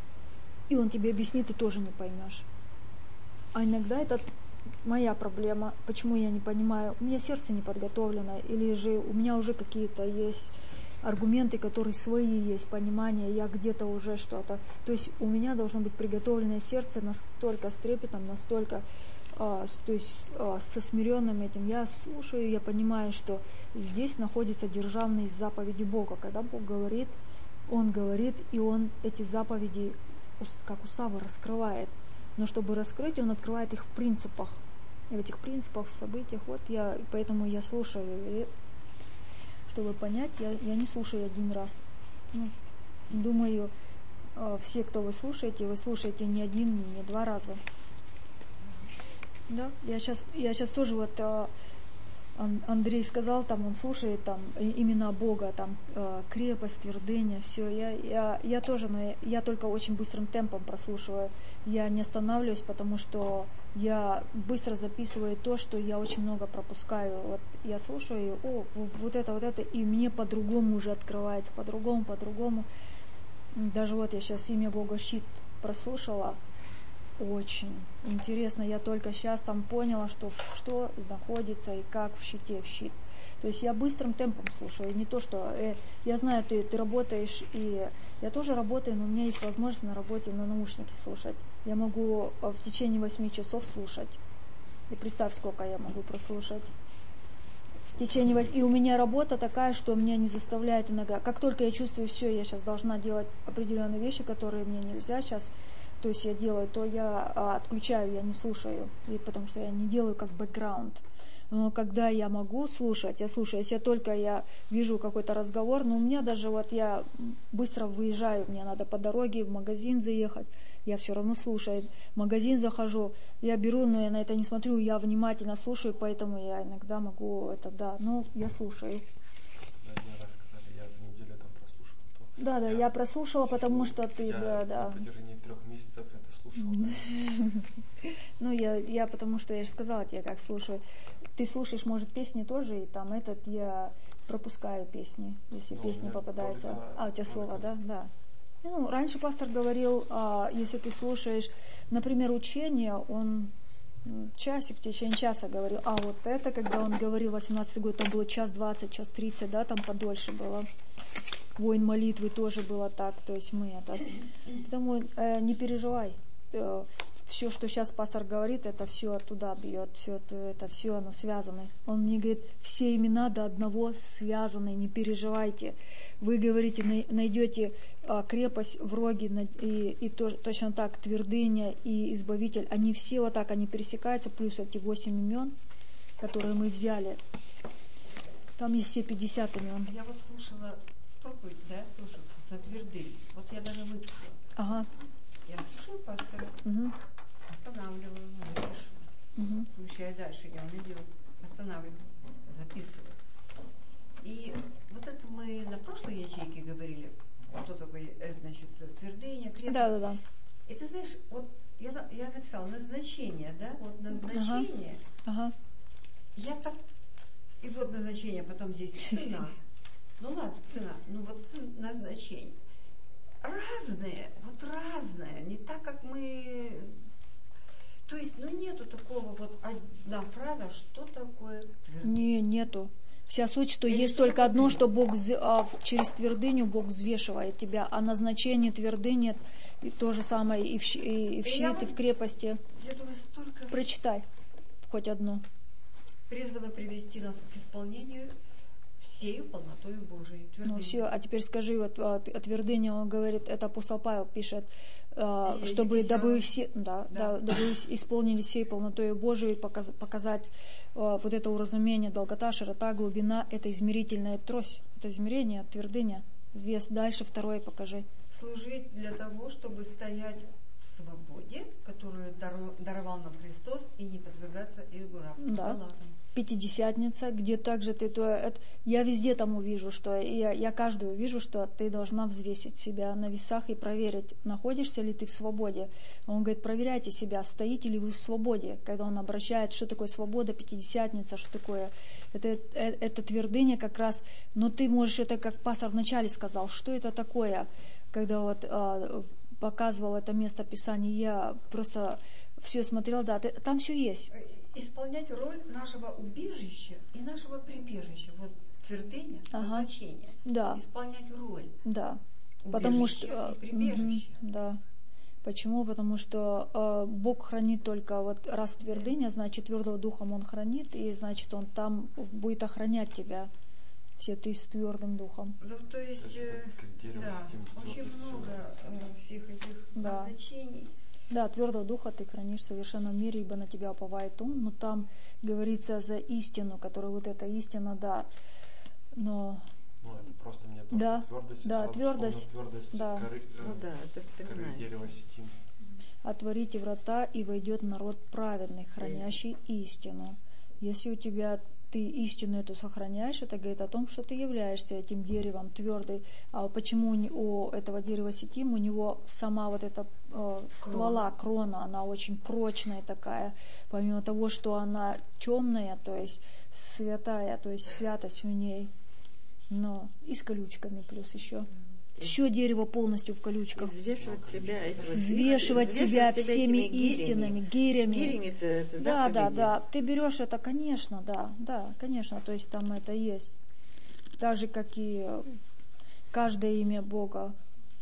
И он тебе объяснит, ты тоже не поймешь. А иногда это моя проблема, почему я не понимаю. У меня сердце не подготовлено, или же у меня уже какие-то есть аргументы, которые свои есть, понимание, я где-то уже что-то. То есть у меня должно быть приготовленное сердце настолько с трепетом, настолько, а, то есть а, со смиренным этим. Я слушаю, я понимаю, что здесь находится державные заповеди Бога. Когда Бог говорит, Он говорит, и Он эти заповеди как уставы раскрывает. Но чтобы раскрыть, он открывает их в принципах. И в этих принципах, в событиях, вот я, поэтому я слушаю. И чтобы понять, я, я не слушаю один раз. Ну, думаю, все, кто вы слушаете, вы слушаете не один, не два раза. Да, я сейчас, я сейчас тоже вот Андрей сказал, там он слушает там имена Бога, там крепость, твердыня, все. Я, я, я тоже, но я, я только очень быстрым темпом прослушиваю. Я не останавливаюсь, потому что я быстро записываю то, что я очень много пропускаю. Вот я слушаю, о, вот это, вот это, и мне по-другому уже открывается, по-другому, по-другому. Даже вот я сейчас имя Бога щит прослушала. Очень интересно, я только сейчас там поняла, что что находится и как в щите, в щит. То есть я быстрым темпом слушаю, не то, что э, я знаю, ты, ты работаешь, и я тоже работаю, но у меня есть возможность на работе на наушнике слушать. Я могу в течение восьми часов слушать. И представь, сколько я могу прослушать. В течение восьми... И у меня работа такая, что меня не заставляет иногда. Как только я чувствую, все, я сейчас должна делать определенные вещи, которые мне нельзя сейчас, то есть я делаю, то я а, отключаю, я не слушаю, и потому что я не делаю как бэкграунд. Но когда я могу слушать, я слушаю. Если только я вижу какой-то разговор, но у меня даже вот я быстро выезжаю, мне надо по дороге в магазин заехать, я все равно слушаю. В магазин захожу, я беру, но я на это не смотрю, я внимательно слушаю, поэтому я иногда могу это, да, но я слушаю. Да, да, я, я прослушала, потому что ты, я да, да. на протяжении трех месяцев это слушала. Да? Ну, я, я, потому что я же сказала тебе, как слушаю. Ты слушаешь, может, песни тоже, и там этот, я пропускаю песни, если ну, песня попадается. Только, а, у тебя слово, да? Да. Ну, раньше пастор говорил, а, если ты слушаешь, например, учение, он часик, в течение часа говорил, а вот это, когда он говорил, восемнадцатый год, там было час двадцать, час тридцать, да, там подольше было. Воин молитвы тоже было так, то есть мы это. Поэтому э, не переживай. Э, все, что сейчас пастор говорит, это все оттуда бьет, все это, это все оно связано. Он мне говорит, все имена до одного связаны, не переживайте. Вы говорите, найдете а, крепость в роге, и, и то, точно так твердыня и избавитель, они все вот так, они пересекаются, плюс эти восемь имен, которые мы взяли. Там есть все пятьдесят имен. Я вот слушала проповедь, да, тоже за твердынь. Вот я даже выписала. Ага. Я слушаю пастора, Угу. останавливаю, запишу. Угу. Включаю дальше, я умею делать. Останавливаю, записываю. И вот это мы на прошлой ячейке говорили, что такое, значит, твердыня, крепость. Да, да, да. И ты знаешь, вот я, я написала назначение, да, вот назначение. Ага. Ага. Я так, и вот назначение, потом здесь цена. Ну ладно, цена, ну вот назначение. Разные, вот разное, не так, как мы... То есть, ну нету такого вот одна фраза, что такое твердыня. Не, нету. Вся суть, что Или есть что только одно, твердыня? что Бог а, через твердыню Бог взвешивает тебя, а назначение твердыни и то же самое и в, щ- и в И щит, я и вот- в крепости. Я думаю, столько Прочитай хоть одно. призвано привести нас к исполнению всею полнотою Божией. Ну все, а теперь скажи, вот а, т- о твердыне он говорит, это апостол Павел пишет, а, И чтобы Ефесянам. дабы вы все, да, Да. да, дабы вы исполнили всей полнотою Божией, показ- показать а, вот это уразумение, долгота, широта, глубина, это измерительная трость, это измерение, твердыня, вес. Дальше второе покажи. Служить для того, чтобы стоять в свободе, которую даро- даровал нам Христос, и не подвергаться иго рабству. Да. Галатам. Пятидесятница, где также ты то, это, я везде там увижу, что я, я каждую вижу, что ты должна взвесить себя на весах и проверить, находишься ли ты в свободе. Он говорит, проверяйте себя, стоите ли вы в свободе, когда он обращает, что такое свобода, пятидесятница, что такое, это, это, это твердыня как раз, но ты можешь, это как пастор вначале сказал, что это такое, когда вот а, показывал это место Писания, я просто все смотрел, да, ты, там все есть. Исполнять роль нашего убежища и нашего прибежища. Вот твердыня, Ага. назначение. Да. Исполнять роль. Да, потому Убежище что и прибежище. мгм, да. Почему? Потому что э, Бог хранит только вот раз твердыня, значит твердого духом Он хранит, и значит Он там будет охранять тебя, все ты с твердым духом. Ну, то есть, То есть, э, как дерево да, с тем очень твердым много э, всех этих Да. назначений. Да, твердого духа ты хранишь в совершенном мире, ибо на тебя уповает Он, но там говорится за истину, которая вот эта истина, да, но Ну, это просто мне то, Да, что твердость, да, сразу твердость, вспомнил твердость да. коры, э, Ну да, это коры вспоминается. дерева сетим. отворите врата, и войдет народ праведный, хранящий истину. Если у тебя ты истину эту сохраняешь, это говорит о том, что ты являешься этим деревом твердый. А почему у этого дерева сетим, у него сама вот эта э, ствола, крона, она очень прочная такая, помимо того, что она темная, то есть святая, то есть святость в ней, но и с колючками плюс еще. Все дерево полностью в колючках. Взвешивать себя, это вот Взвешивать взвешивать себя себя всеми этими гирями. истинами, гирями. Гирями-то это Да, да, заповеди. да. Ты берешь это, конечно, да, да, конечно, то есть там это есть. Так же, как и каждое имя Бога.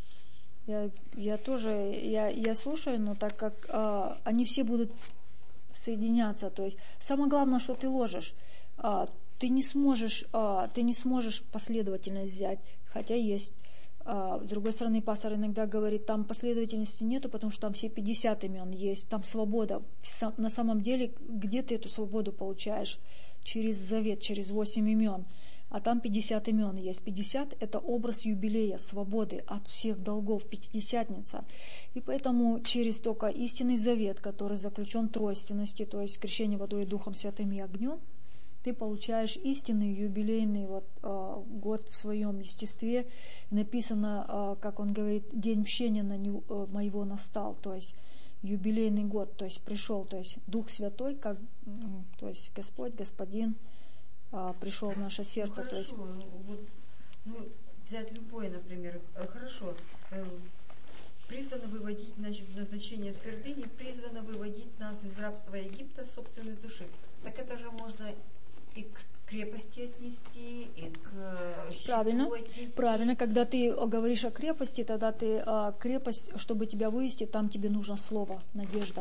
Я, я тоже, я, я слушаю, но так как а, они все будут соединяться, то есть самое главное, что ты ложишь, а, ты не сможешь, а, ты не сможешь последовательность взять, хотя есть. А, с другой стороны, пастор иногда говорит, там последовательности нету, потому что там все пятьдесят имен есть, там свобода. На самом деле, где ты эту свободу получаешь? Через завет, через восемь имен. А там пятьдесят имен есть. пятьдесят – это образ юбилея, свободы от всех долгов, пятидесятница. И поэтому через только истинный завет, который заключен в тройственности, то есть крещение водой, духом, святым и огнем, ты получаешь истинный юбилейный вот, э, год в своем естестве. Написано, э, как он говорит, день мщения на него, э, моего настал, то есть юбилейный год, то есть пришел, то есть Дух Святой, как, м, то есть Господь, Господин э, пришел в наше сердце. Ну, то есть, хорошо, вот, ну, взять любой, например, э, хорошо, э, призвано выводить, значит, назначение твердыни, призвано выводить нас из рабства Египта собственной души. Так это же можно и к, крепости отнести, и к щиту Правильно, отнести. правильно. Когда ты говоришь о крепости, тогда ты а, крепость, чтобы тебя вывести, там тебе нужно слово, надежда.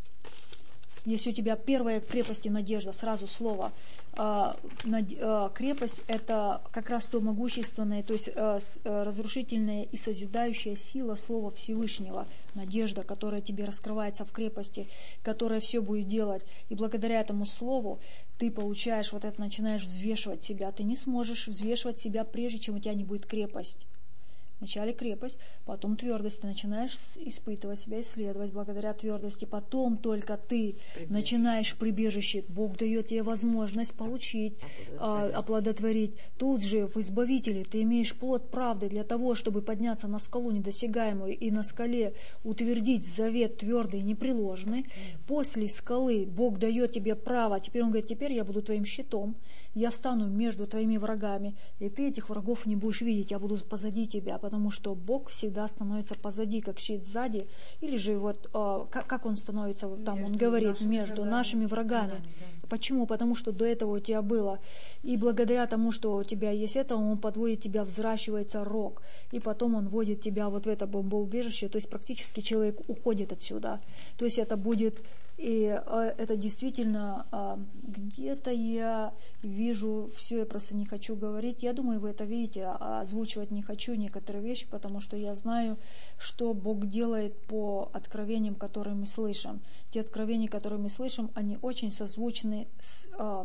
Если у тебя первая в крепости надежда, сразу слово. А, над, а, крепость — это как раз то могущественное, то есть а, с, а, разрушительная и созидающая сила слова Всевышнего. Надежда, которая тебе раскрывается в крепости, которая все будет делать. И благодаря этому слову ты получаешь вот это, начинаешь взвешивать себя. Ты не сможешь взвешивать себя, прежде чем у тебя не будет крепость. Вначале крепость, потом твердость. Ты начинаешь испытывать себя, исследовать благодаря твердости. Потом только ты прибежище. Начинаешь прибежище. Бог дает тебе возможность получить, оплодотворить. оплодотворить. Тут же в Избавителе ты имеешь плод правды для того, чтобы подняться на скалу недосягаемую и на скале утвердить завет твердый и непреложный. После скалы Бог дает тебе право. Теперь Он говорит, теперь я буду твоим щитом. Я встану между твоими врагами, и ты этих врагов не будешь видеть, я буду позади тебя, потому что Бог всегда становится позади, как щит сзади, или же вот э, как, как Он становится там, между Он говорит, нашими между врагами. нашими врагами. Да, да. Почему? Потому что до этого у тебя было. И благодаря тому, что у тебя есть это, Он подводит тебя, взращивается рог, и потом Он вводит тебя вот в это бомбоубежище, то есть практически человек уходит отсюда. То есть это будет... И э, это действительно, э, где-то я вижу, все, я просто не хочу говорить. Я думаю, вы это видите, а озвучивать не хочу некоторые вещи, потому что я знаю, что Бог делает по откровениям, которые мы слышим. Те откровения, которые мы слышим, они очень созвучны с, э,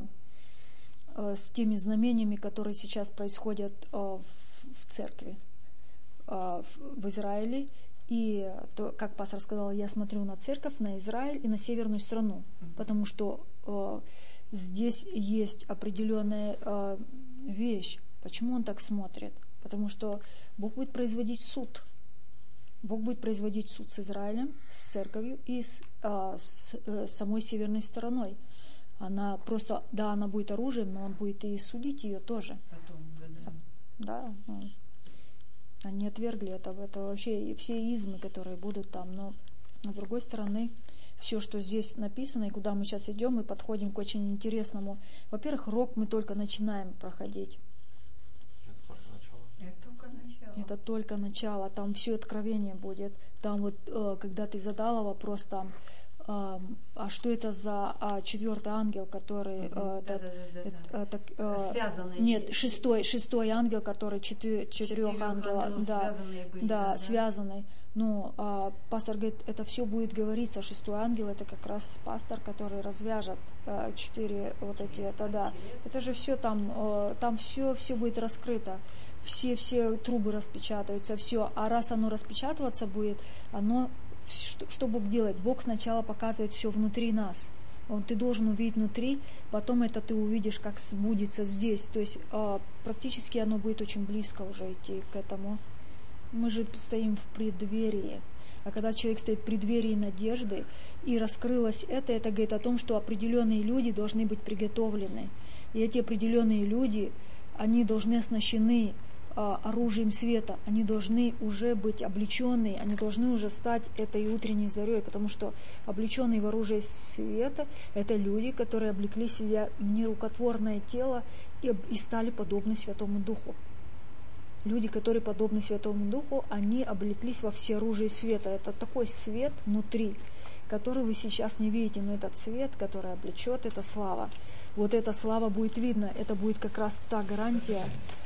э, с теми знамениями, которые сейчас происходят э, в, в церкви, э, в, в Израиле. И, то, как пастор сказал, я смотрю на церковь, на Израиль и на северную страну, потому что э, здесь есть определенная э, вещь. Почему он так смотрит? Потому что Бог будет производить суд. Бог будет производить суд с Израилем, с церковью и с, э, с э, самой северной стороной. Она просто, да, она будет оружием, но Он будет и судить ее тоже. Потом, да. Да, ну. Они отвергли это, это вообще все измы, которые будут там. Но с другой стороны, все, что здесь написано, и куда мы сейчас идем, мы подходим к очень интересному. Во-первых, рок мы только начинаем проходить. Это только начало. Это только начало. Это только начало. Там все откровение будет. Там вот, э, когда ты задала вопрос там, э, а что это за а, четвертый ангел, который... Э, да, так, да, да, да, э, так, э, связанный. Нет, шестой, шестой ангел, который четыре, четырех ангелов, да, были, да, да, связанный. Ну, а, пастор говорит, это все будет говориться. Шестой ангел — это как раз пастор, который развяжет а, четыре вот эти, это да. Это же все там, а, там все, все будет раскрыто. Все, все трубы распечатаются, все. А раз оно распечатываться будет, оно, что, что Бог делает? Бог сначала показывает все внутри нас. Он, ты должен увидеть внутри, потом это ты увидишь, как сбудется здесь. То есть а, практически оно будет очень близко уже идти к этому. Мы же стоим в преддверии. А когда человек стоит в преддверии надежды, и раскрылось это, это говорит о том, что определенные люди должны быть приготовлены. И эти определенные люди, они должны оснащены а, оружием света, они должны уже быть облеченные, они должны уже стать этой утренней зарей, потому что облеченные в оружие света — это люди, которые облекли себя в нерукотворное тело и, и стали подобны Святому Духу. Люди, которые подобны Святому Духу, они облеклись во всеоружие света. Это такой свет внутри, который вы сейчас не видите, но этот свет, который облечет, это слава. Вот эта слава будет видно, это будет как раз та гарантия,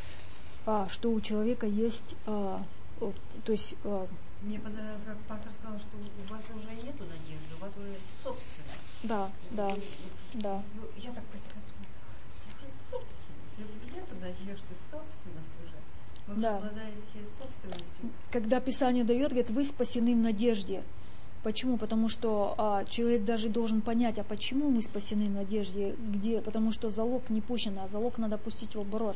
а, что у человека есть, а, то есть... А, мне понравилось, как пастор сказал, что у вас уже нету надежды, у вас уже собственность. Да, да, да. Я так про себя думаю, собственность, нету надежды, собственность уже. Вы да. обладаете собственностью. Когда Писание дает, говорит, вы спасены в надежде. Почему? Потому что а, человек даже должен понять, а почему мы спасены в надежде, где? Потому что залог не пущен, а залог надо пустить в оборот.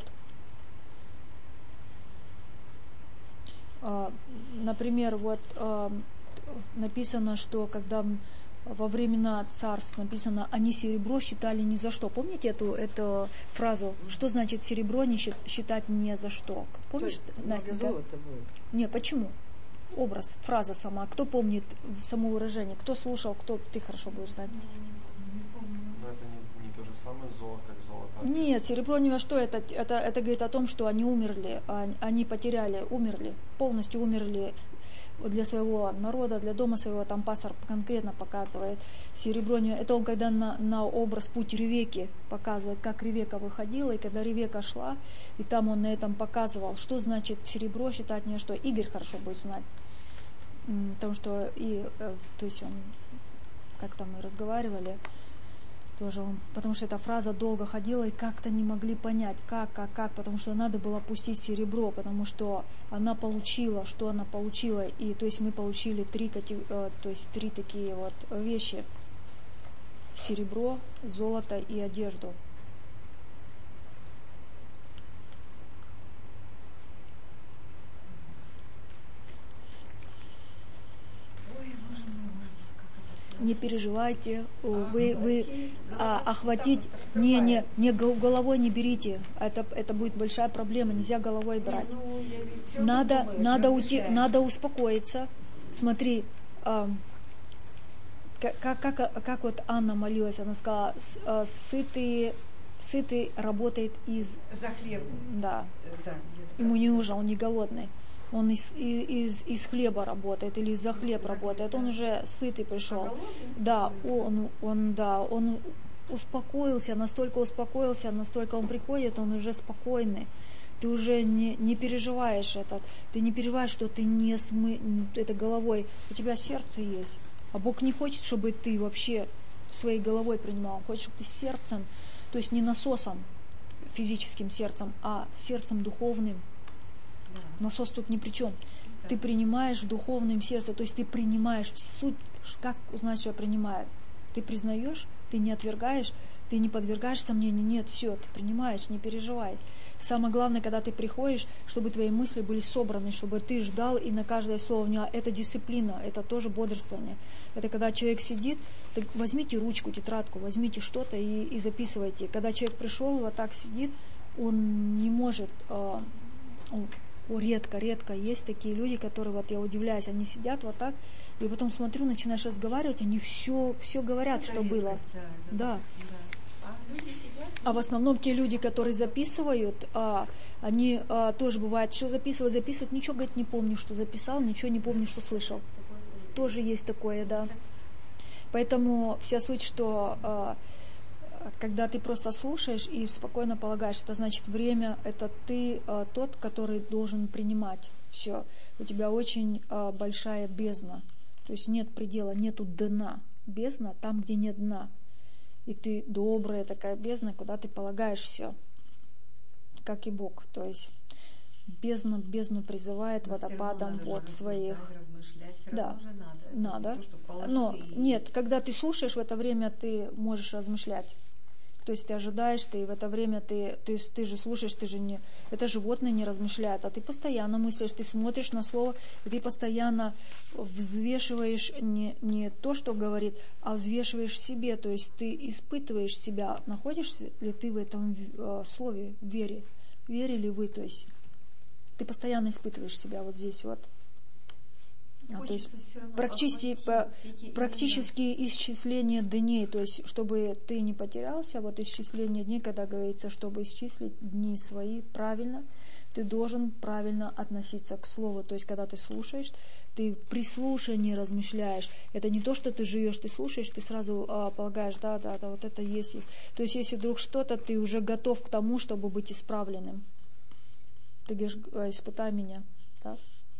А, например, вот а, написано, что когда во времена царств написано, они серебро считали ни за что. Помните эту, эту фразу? Что значит серебро не считать ни за что? Помнишь, Настя? Золото будет. Не, почему? Образ, фраза сама. Кто помнит само выражение? Кто слушал? Кто? Ты хорошо будешь знать. Но это не, не то же же самое золото, как золото. Нет, серебро ни во что. Это, это, это говорит о том, что они умерли, они потеряли, умерли, полностью умерли для своего народа, для дома своего. Там пастор конкретно показывает серебро. Это он когда на, на образ путь Ревекки показывает, как Ревекка выходила, и когда Ревекка шла, и там он на этом показывал, что значит серебро, считать не что. Игорь хорошо будет знать. Потому что и, то есть он, как там мы разговаривали, тоже он, потому что эта фраза долго ходила, и как-то не могли понять, как, как, как, потому что надо было пустить серебро, потому что она получила, что она получила, и то есть мы получили три, то есть три такие вот вещи: серебро, золото и одежду. Не переживайте, вы, вы а, охватить, не, не, не головой не берите, это, это будет большая проблема, нельзя головой брать. Надо, надо, уйти, надо успокоиться. Смотри, а, как, как, как вот Анна молилась, она сказала, сытый, сытый работает из... За хлеб. Да. Да, ему не нужно, он не голодный. Он из, из, из хлеба работает или за хлеб работает, он уже сытый пришел. Да, он, он, да, он успокоился, настолько успокоился, настолько он приходит, он уже спокойный. Ты уже не, не переживаешь это, ты не переживаешь, что ты не смы... это головой, у тебя сердце есть. А Бог не хочет, чтобы ты вообще своей головой принимал, он хочет, чтобы ты сердцем, то есть не насосом, физическим сердцем, а сердцем духовным. Насос тут ни при чем. Да. Ты принимаешь в духовном сердце, то есть ты принимаешь в суть. Как узнать, что я принимаю? Ты признаешь, ты не отвергаешь, ты не подвергаешь сомнению. Нет, все, ты принимаешь, не переживай. Самое главное, когда ты приходишь, чтобы твои мысли были собраны, чтобы ты ждал, и на каждое слово у него это дисциплина, это тоже бодрствование. Это когда человек сидит, так возьмите ручку, тетрадку, возьмите что-то и, и записывайте. Когда человек пришел, вот так сидит, он не может... Э, он, редко, редко есть такие люди, которые, вот я удивляюсь, они сидят вот так, и потом смотрю, начинаешь разговаривать, они все, все говорят, это что редкость, было. Да. да. да. А, люди сидят, а в основном те люди, которые записывают, а, они а, тоже бывает, все записывают, записывают, ничего, говорит, не помню, что записал, ничего не помню, что слышал. Тоже есть такое, да. Поэтому вся суть, что а, когда ты просто слушаешь и спокойно полагаешь, это значит время, это ты а, тот, который должен принимать все. У тебя очень а, большая бездна, то есть нет предела, нету дна. Бездна там, где нет дна. И ты добрая такая бездна, куда ты полагаешь все, как и Бог. То есть бездна бездну призывает водопадом вод своих. Да, надо. надо. Но нет, когда ты слушаешь, в это время ты можешь размышлять. То есть ты ожидаешь, ты в это время ты, ты, ты же слушаешь, ты же не... Это животное не размышляет, а ты постоянно мыслишь, ты смотришь на слово, и ты постоянно взвешиваешь не, не то, что говорит, а взвешиваешь в себе. То есть ты испытываешь себя, находишься ли ты в этом э, слове, в вере. Вере ли вы, то есть ты постоянно испытываешь себя вот здесь вот. А, то есть практически, практически исчисление дней, то есть чтобы ты не потерялся, вот исчисление дней, когда говорится, чтобы исчислить дни свои правильно, ты должен правильно относиться к слову. То есть когда ты слушаешь, ты при слушании размышляешь. Это не то, что ты живешь, ты слушаешь, ты сразу а, полагаешь, да, да, да, вот это есть. То есть если вдруг что-то, ты уже готов к тому, чтобы быть исправленным. Ты говоришь, испытай меня, так?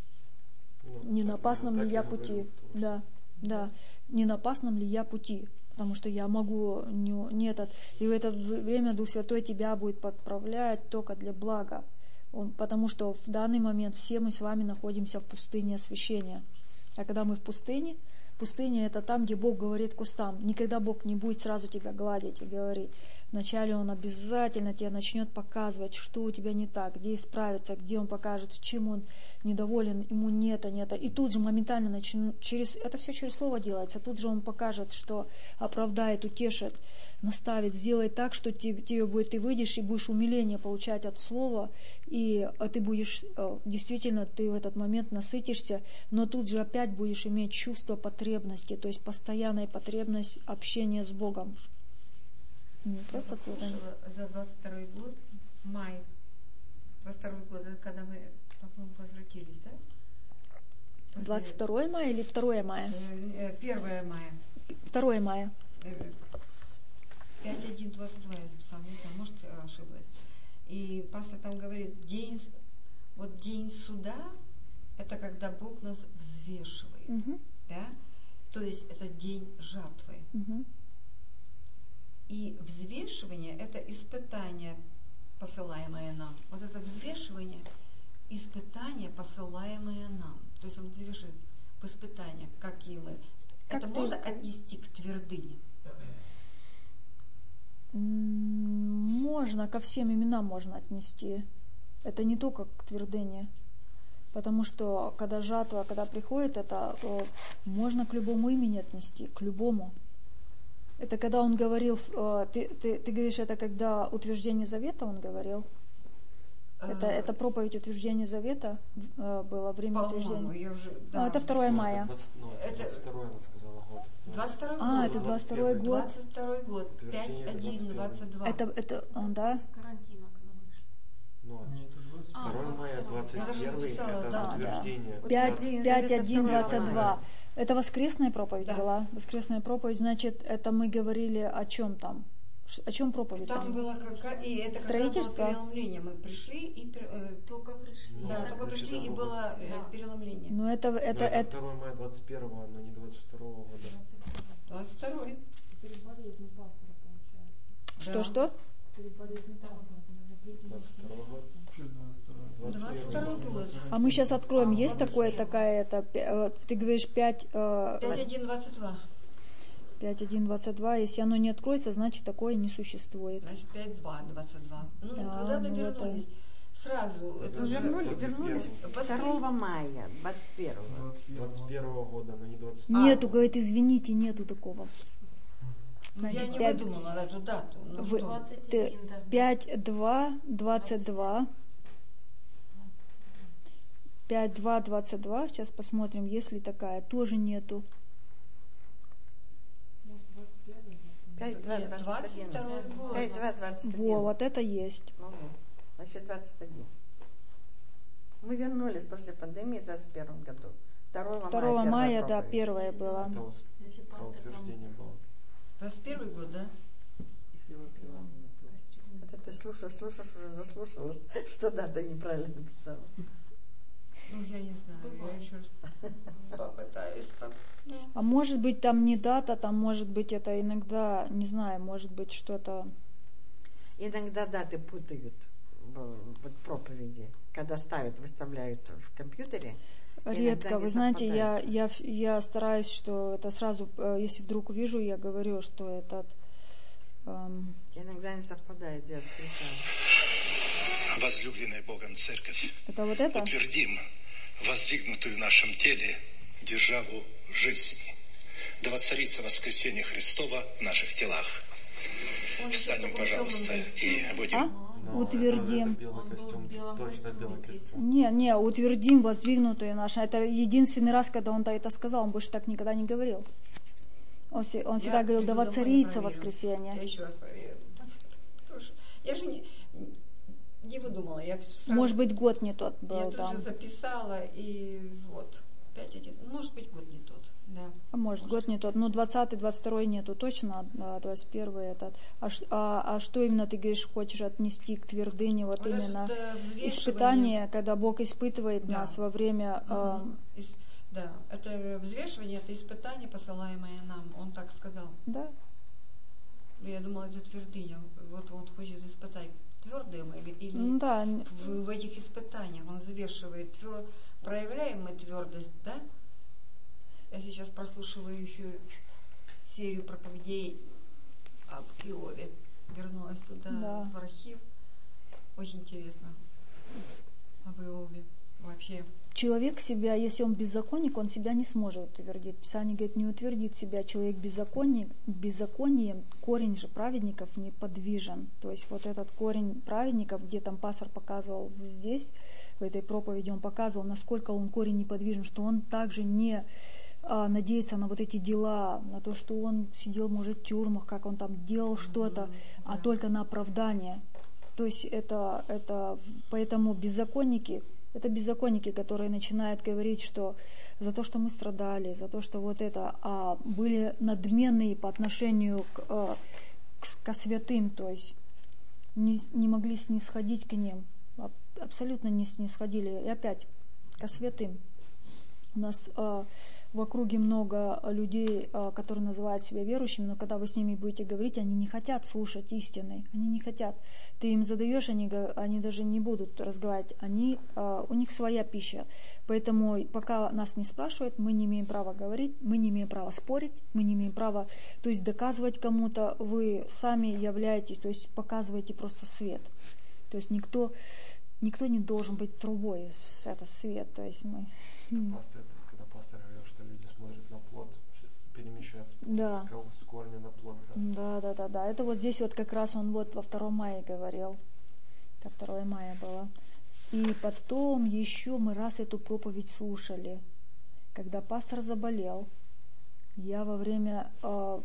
Не на опасном ли я пути? Да, да. Не на опасном ли я пути? Потому что я могу не, не этот. И в это время Дух Святой тебя будет подправлять только для блага. Он, потому что в данный момент все мы с вами находимся в пустыне освящения. А когда мы в пустыне, пустыня это там, где Бог говорит кустам. Никогда Бог не будет сразу тебя гладить и говорить. Вначале Он обязательно тебе начнет показывать, что у тебя не так, где исправиться, где Он покажет, чем Он недоволен, ему не это, не это. И тут же моментально начнет, через, это все через слово делается, тут же Он покажет, что оправдает, утешит, наставит, сделает так, что тебе, тебе будет, ты выйдешь и будешь умиление получать от слова, и ты будешь, действительно, ты в этот момент насытишься, но тут же опять будешь иметь чувство потребности, то есть постоянная потребность общения с Богом. Не просто Я служение. послушала за двадцать второй год, май, двадцать второй год, это когда мы, по-моему, возвратились, да? После- двадцать второе мая или второе мая? Э, э, первое мая. второе мая. пять один двадцать два я записала, не знаю, может, я ошиблась. И пастор там говорит, день, вот день суда, это когда Бог нас взвешивает, Мгм. да? То есть это день жатвы. Мгм. И взвешивание – это испытание, посылаемое нам. Вот это взвешивание – испытание, посылаемое нам. То есть он взвешивает в испытания, какие мы. Как это ты- можно отнести к твердыне? М, Можно, ко всем именам можно отнести. Это не только к твердыне. Потому что когда жатва, когда приходит, это э, можно к любому имени отнести, к любому. Это когда он говорил, э, ты, ты, ты говоришь, это когда утверждение завета он говорил? Это, А, это проповедь утверждения завета э, было, время По-моему, утверждения. я уже... Ну, да. это второе Ну, мая. это двадцать, ну, Это- двадцать второй, она сказала, год. двадцать второй А, год. это двадцать второй год. двадцать второй год. Утверждение пять один двадцать два. Это, это, а, да? После карантина, когда вышли. Ну, Нет, это двадцать А, второе мая, двадцать второй. двадцать Я даже первый, написала, это да. утверждение. пять, День пять, Завета один, второе двадцать два. мая. Это воскресная проповедь Да. была? Воскресная проповедь, значит, это мы говорили о чем там? Ш- О чем проповедь? Там там? было как... И это как раз было Строительство? переломление. Мы пришли и... пер- э, Только пришли. Ну, Да, да, только это пришли и было. было э, Да. переломление. Ну, это, Ну, это, это это, второе мая двадцать первого, но не двадцать второго года. двадцать второй. Перед болезнью пастора, получается. что, Да. что? Перед болезнью пастора. двадцать второй год. Что двадцать второе? двадцать второй год. А мы сейчас откроем, есть такое, такая, это, пя- э, ты говоришь пять, э, пять один двадцать два. пять, один, двадцать два, если оно не откроется, значит, такое не существует. Значит, пять два двадцать два. Ну, Да, куда мы ну, это- вернулись? Сразу. Это Ну, же... вернули, двадцать вернулись первого. второго мая, двадцать первого. двадцать первого. двадцать первого года, но не двадцать А. Нету, говорит, извините, нету такого. Ну, я Значит, не пять- выдумала эту дату. Ну, Вы- что? двадцать ты- один, да. пять, два, двадцать два. пять, два, двадцать два. Сейчас посмотрим, есть ли такая. Тоже нету. пять, два, Нет, двадцать двадцать один. второй год. пять, два, двадцать один. Во, вот это есть. Ну, вот. Значит, двадцать один. Мы вернулись после пандемии в двадцать первом году. второго второго мая, мая, первая да, проповедь. первая Это была. ус- Если а пастор там утверждение было. двадцать первый год, да? костюм. Вот это слушаешь, слушаешь, уже заслушалась, что дата неправильно написала. Ну, я не знаю. Я Бывает. еще раз попытаюсь. поп- А может быть, там не дата, там может быть это иногда, не знаю, может быть что-то. Иногда даты путают в, в проповеди, когда ставят, выставляют в компьютере. Редко, Иногда вы не знаете, я, совпадается. я, я стараюсь, что это сразу, э, если вдруг увижу, я говорю, что этот... эм, Иногда не совпадает, я встречаю. Возлюбленная Богом Церковь, это вот это? утвердим воздвигнутую в нашем теле державу жизни. Да воцарится воскресение Христова в наших телах. Встанем, пожалуйста, и будем... А? Но Утвердим. это белый Он был костюм, в белом точно костюме белый здесь. костюм. Не, не, утвердим воздвигнутые наши. Это единственный раз, когда он это сказал, он больше так никогда не говорил. Он, се- он всегда Я говорил, да приду домой и воцарится проверю. воскресенье. Я еще раз проверю. Потому что Я же не, не выдумала. Я сразу, Может быть, год не тот был я тут там. же записала, и вот. пять один. Может быть, год не тот. Да. А может, год не тот. Ну, двадцатый, двадцать второй нету точно, а двадцать первый этот. А, ш- а, а что именно ты говоришь, хочешь отнести к твердыне, вот Вот именно это взвешивание. испытание, когда Бог испытывает Да. нас во время... э, Мгм. Ис- Да, это взвешивание, это испытание, посылаемое нам. Он так сказал. да, Я думала, это твердыня. Вот он хочет испытать, твердые мы или, или ну да, в, в этих испытаниях он взвешивает. Твер- Проявляем мы твердость, да? Я сейчас прослушиваю еще серию проповедей об Иове. Вернулась туда, Да. в архив. Очень интересно об Иове. Вообще. человек себя, если он беззаконник, он себя не сможет утвердить. Писание говорит, не утвердит себя человек беззаконник, беззаконием, корень же праведников неподвижен. То есть вот этот корень праведников, где там пастор показывал здесь, в этой проповеди он показывал, насколько он корень неподвижен, что он также не а, надеяться на вот эти дела, на то, что он сидел, может, в тюрьмах, как он там делал что-то, а только на оправдание. То есть это, это поэтому беззаконники, это беззаконники, которые начинают говорить, что за то, что мы страдали, за то, что вот это, а были надменные по отношению к, к, к святым, то есть не, не могли снисходить к ним, абсолютно не снисходили, и опять ко святым. У нас а, в округе много людей, а, которые называют себя верующими, но когда вы с ними будете говорить, они не хотят слушать истины, они не хотят. Ты им задаешь, они, они даже не будут разговаривать, они, а, у них своя пища. Поэтому пока нас не спрашивают, мы не имеем права говорить, мы не имеем права спорить, мы не имеем права, то есть доказывать кому-то, вы сами являетесь, то есть показываете просто свет. То есть никто, никто не должен быть трубой, это свет, то есть мы... Пастор, когда пастор говорил, что люди смотрят на плод, перемещаются да. с корня на плод. Да? да, да, да, да. Это вот здесь вот как раз он вот во втором мая говорил. Это второе мая было. И потом еще мы раз эту проповедь слушали. Когда пастор заболел, я во время э,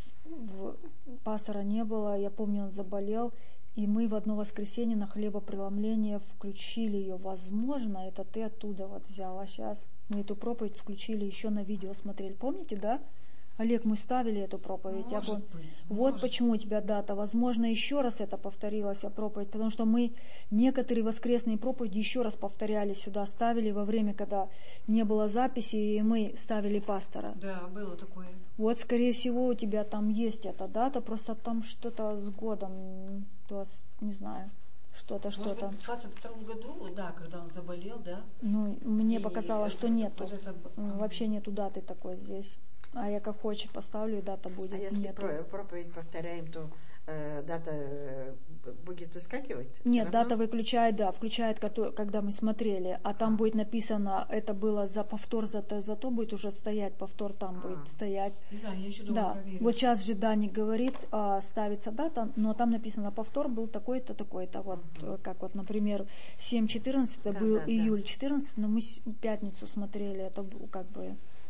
в, пастора не было, я помню, он заболел, и мы в одно воскресенье на хлебопреломление включили ее. Возможно, это ты оттуда вот взял. А сейчас мы эту проповедь включили, еще на видео смотрели. Помните, да? Олег, мы ставили эту проповедь. Я пом... быть, вот может. Почему у тебя дата. Возможно, еще раз это повторилась проповедь, потому что мы некоторые воскресные проповеди еще раз повторяли сюда, ставили во время, когда не было записи, и мы ставили пастора. Да, было такое. Вот, скорее всего, у тебя там есть эта дата, просто там что-то с годом, не знаю, что-то, что-то. Может быть, в двадцать втором году, да, когда он заболел, да? Ну, мне и показалось, это, что нету. Вот это... Вообще нету даты такой здесь. А я как хочешь поставлю, и дата будет. А если нету. проповедь повторяем, то э, дата э, будет выскакивать? Нет, дата выключает, да, включает, когда мы смотрели, а там будет написано, это было за повтор, за то, за то будет уже стоять, повтор там а. будет стоять. Не знаю, я еще думаю, да. проверить. Вот сейчас же Даник говорит, а, ставится дата, но там написано, повтор был такой-то, такой-то, вот, uh-huh. как вот, например, семь четырнадцать да, был да, июль четырнадцатый, но мы пятницу смотрели, это как бы...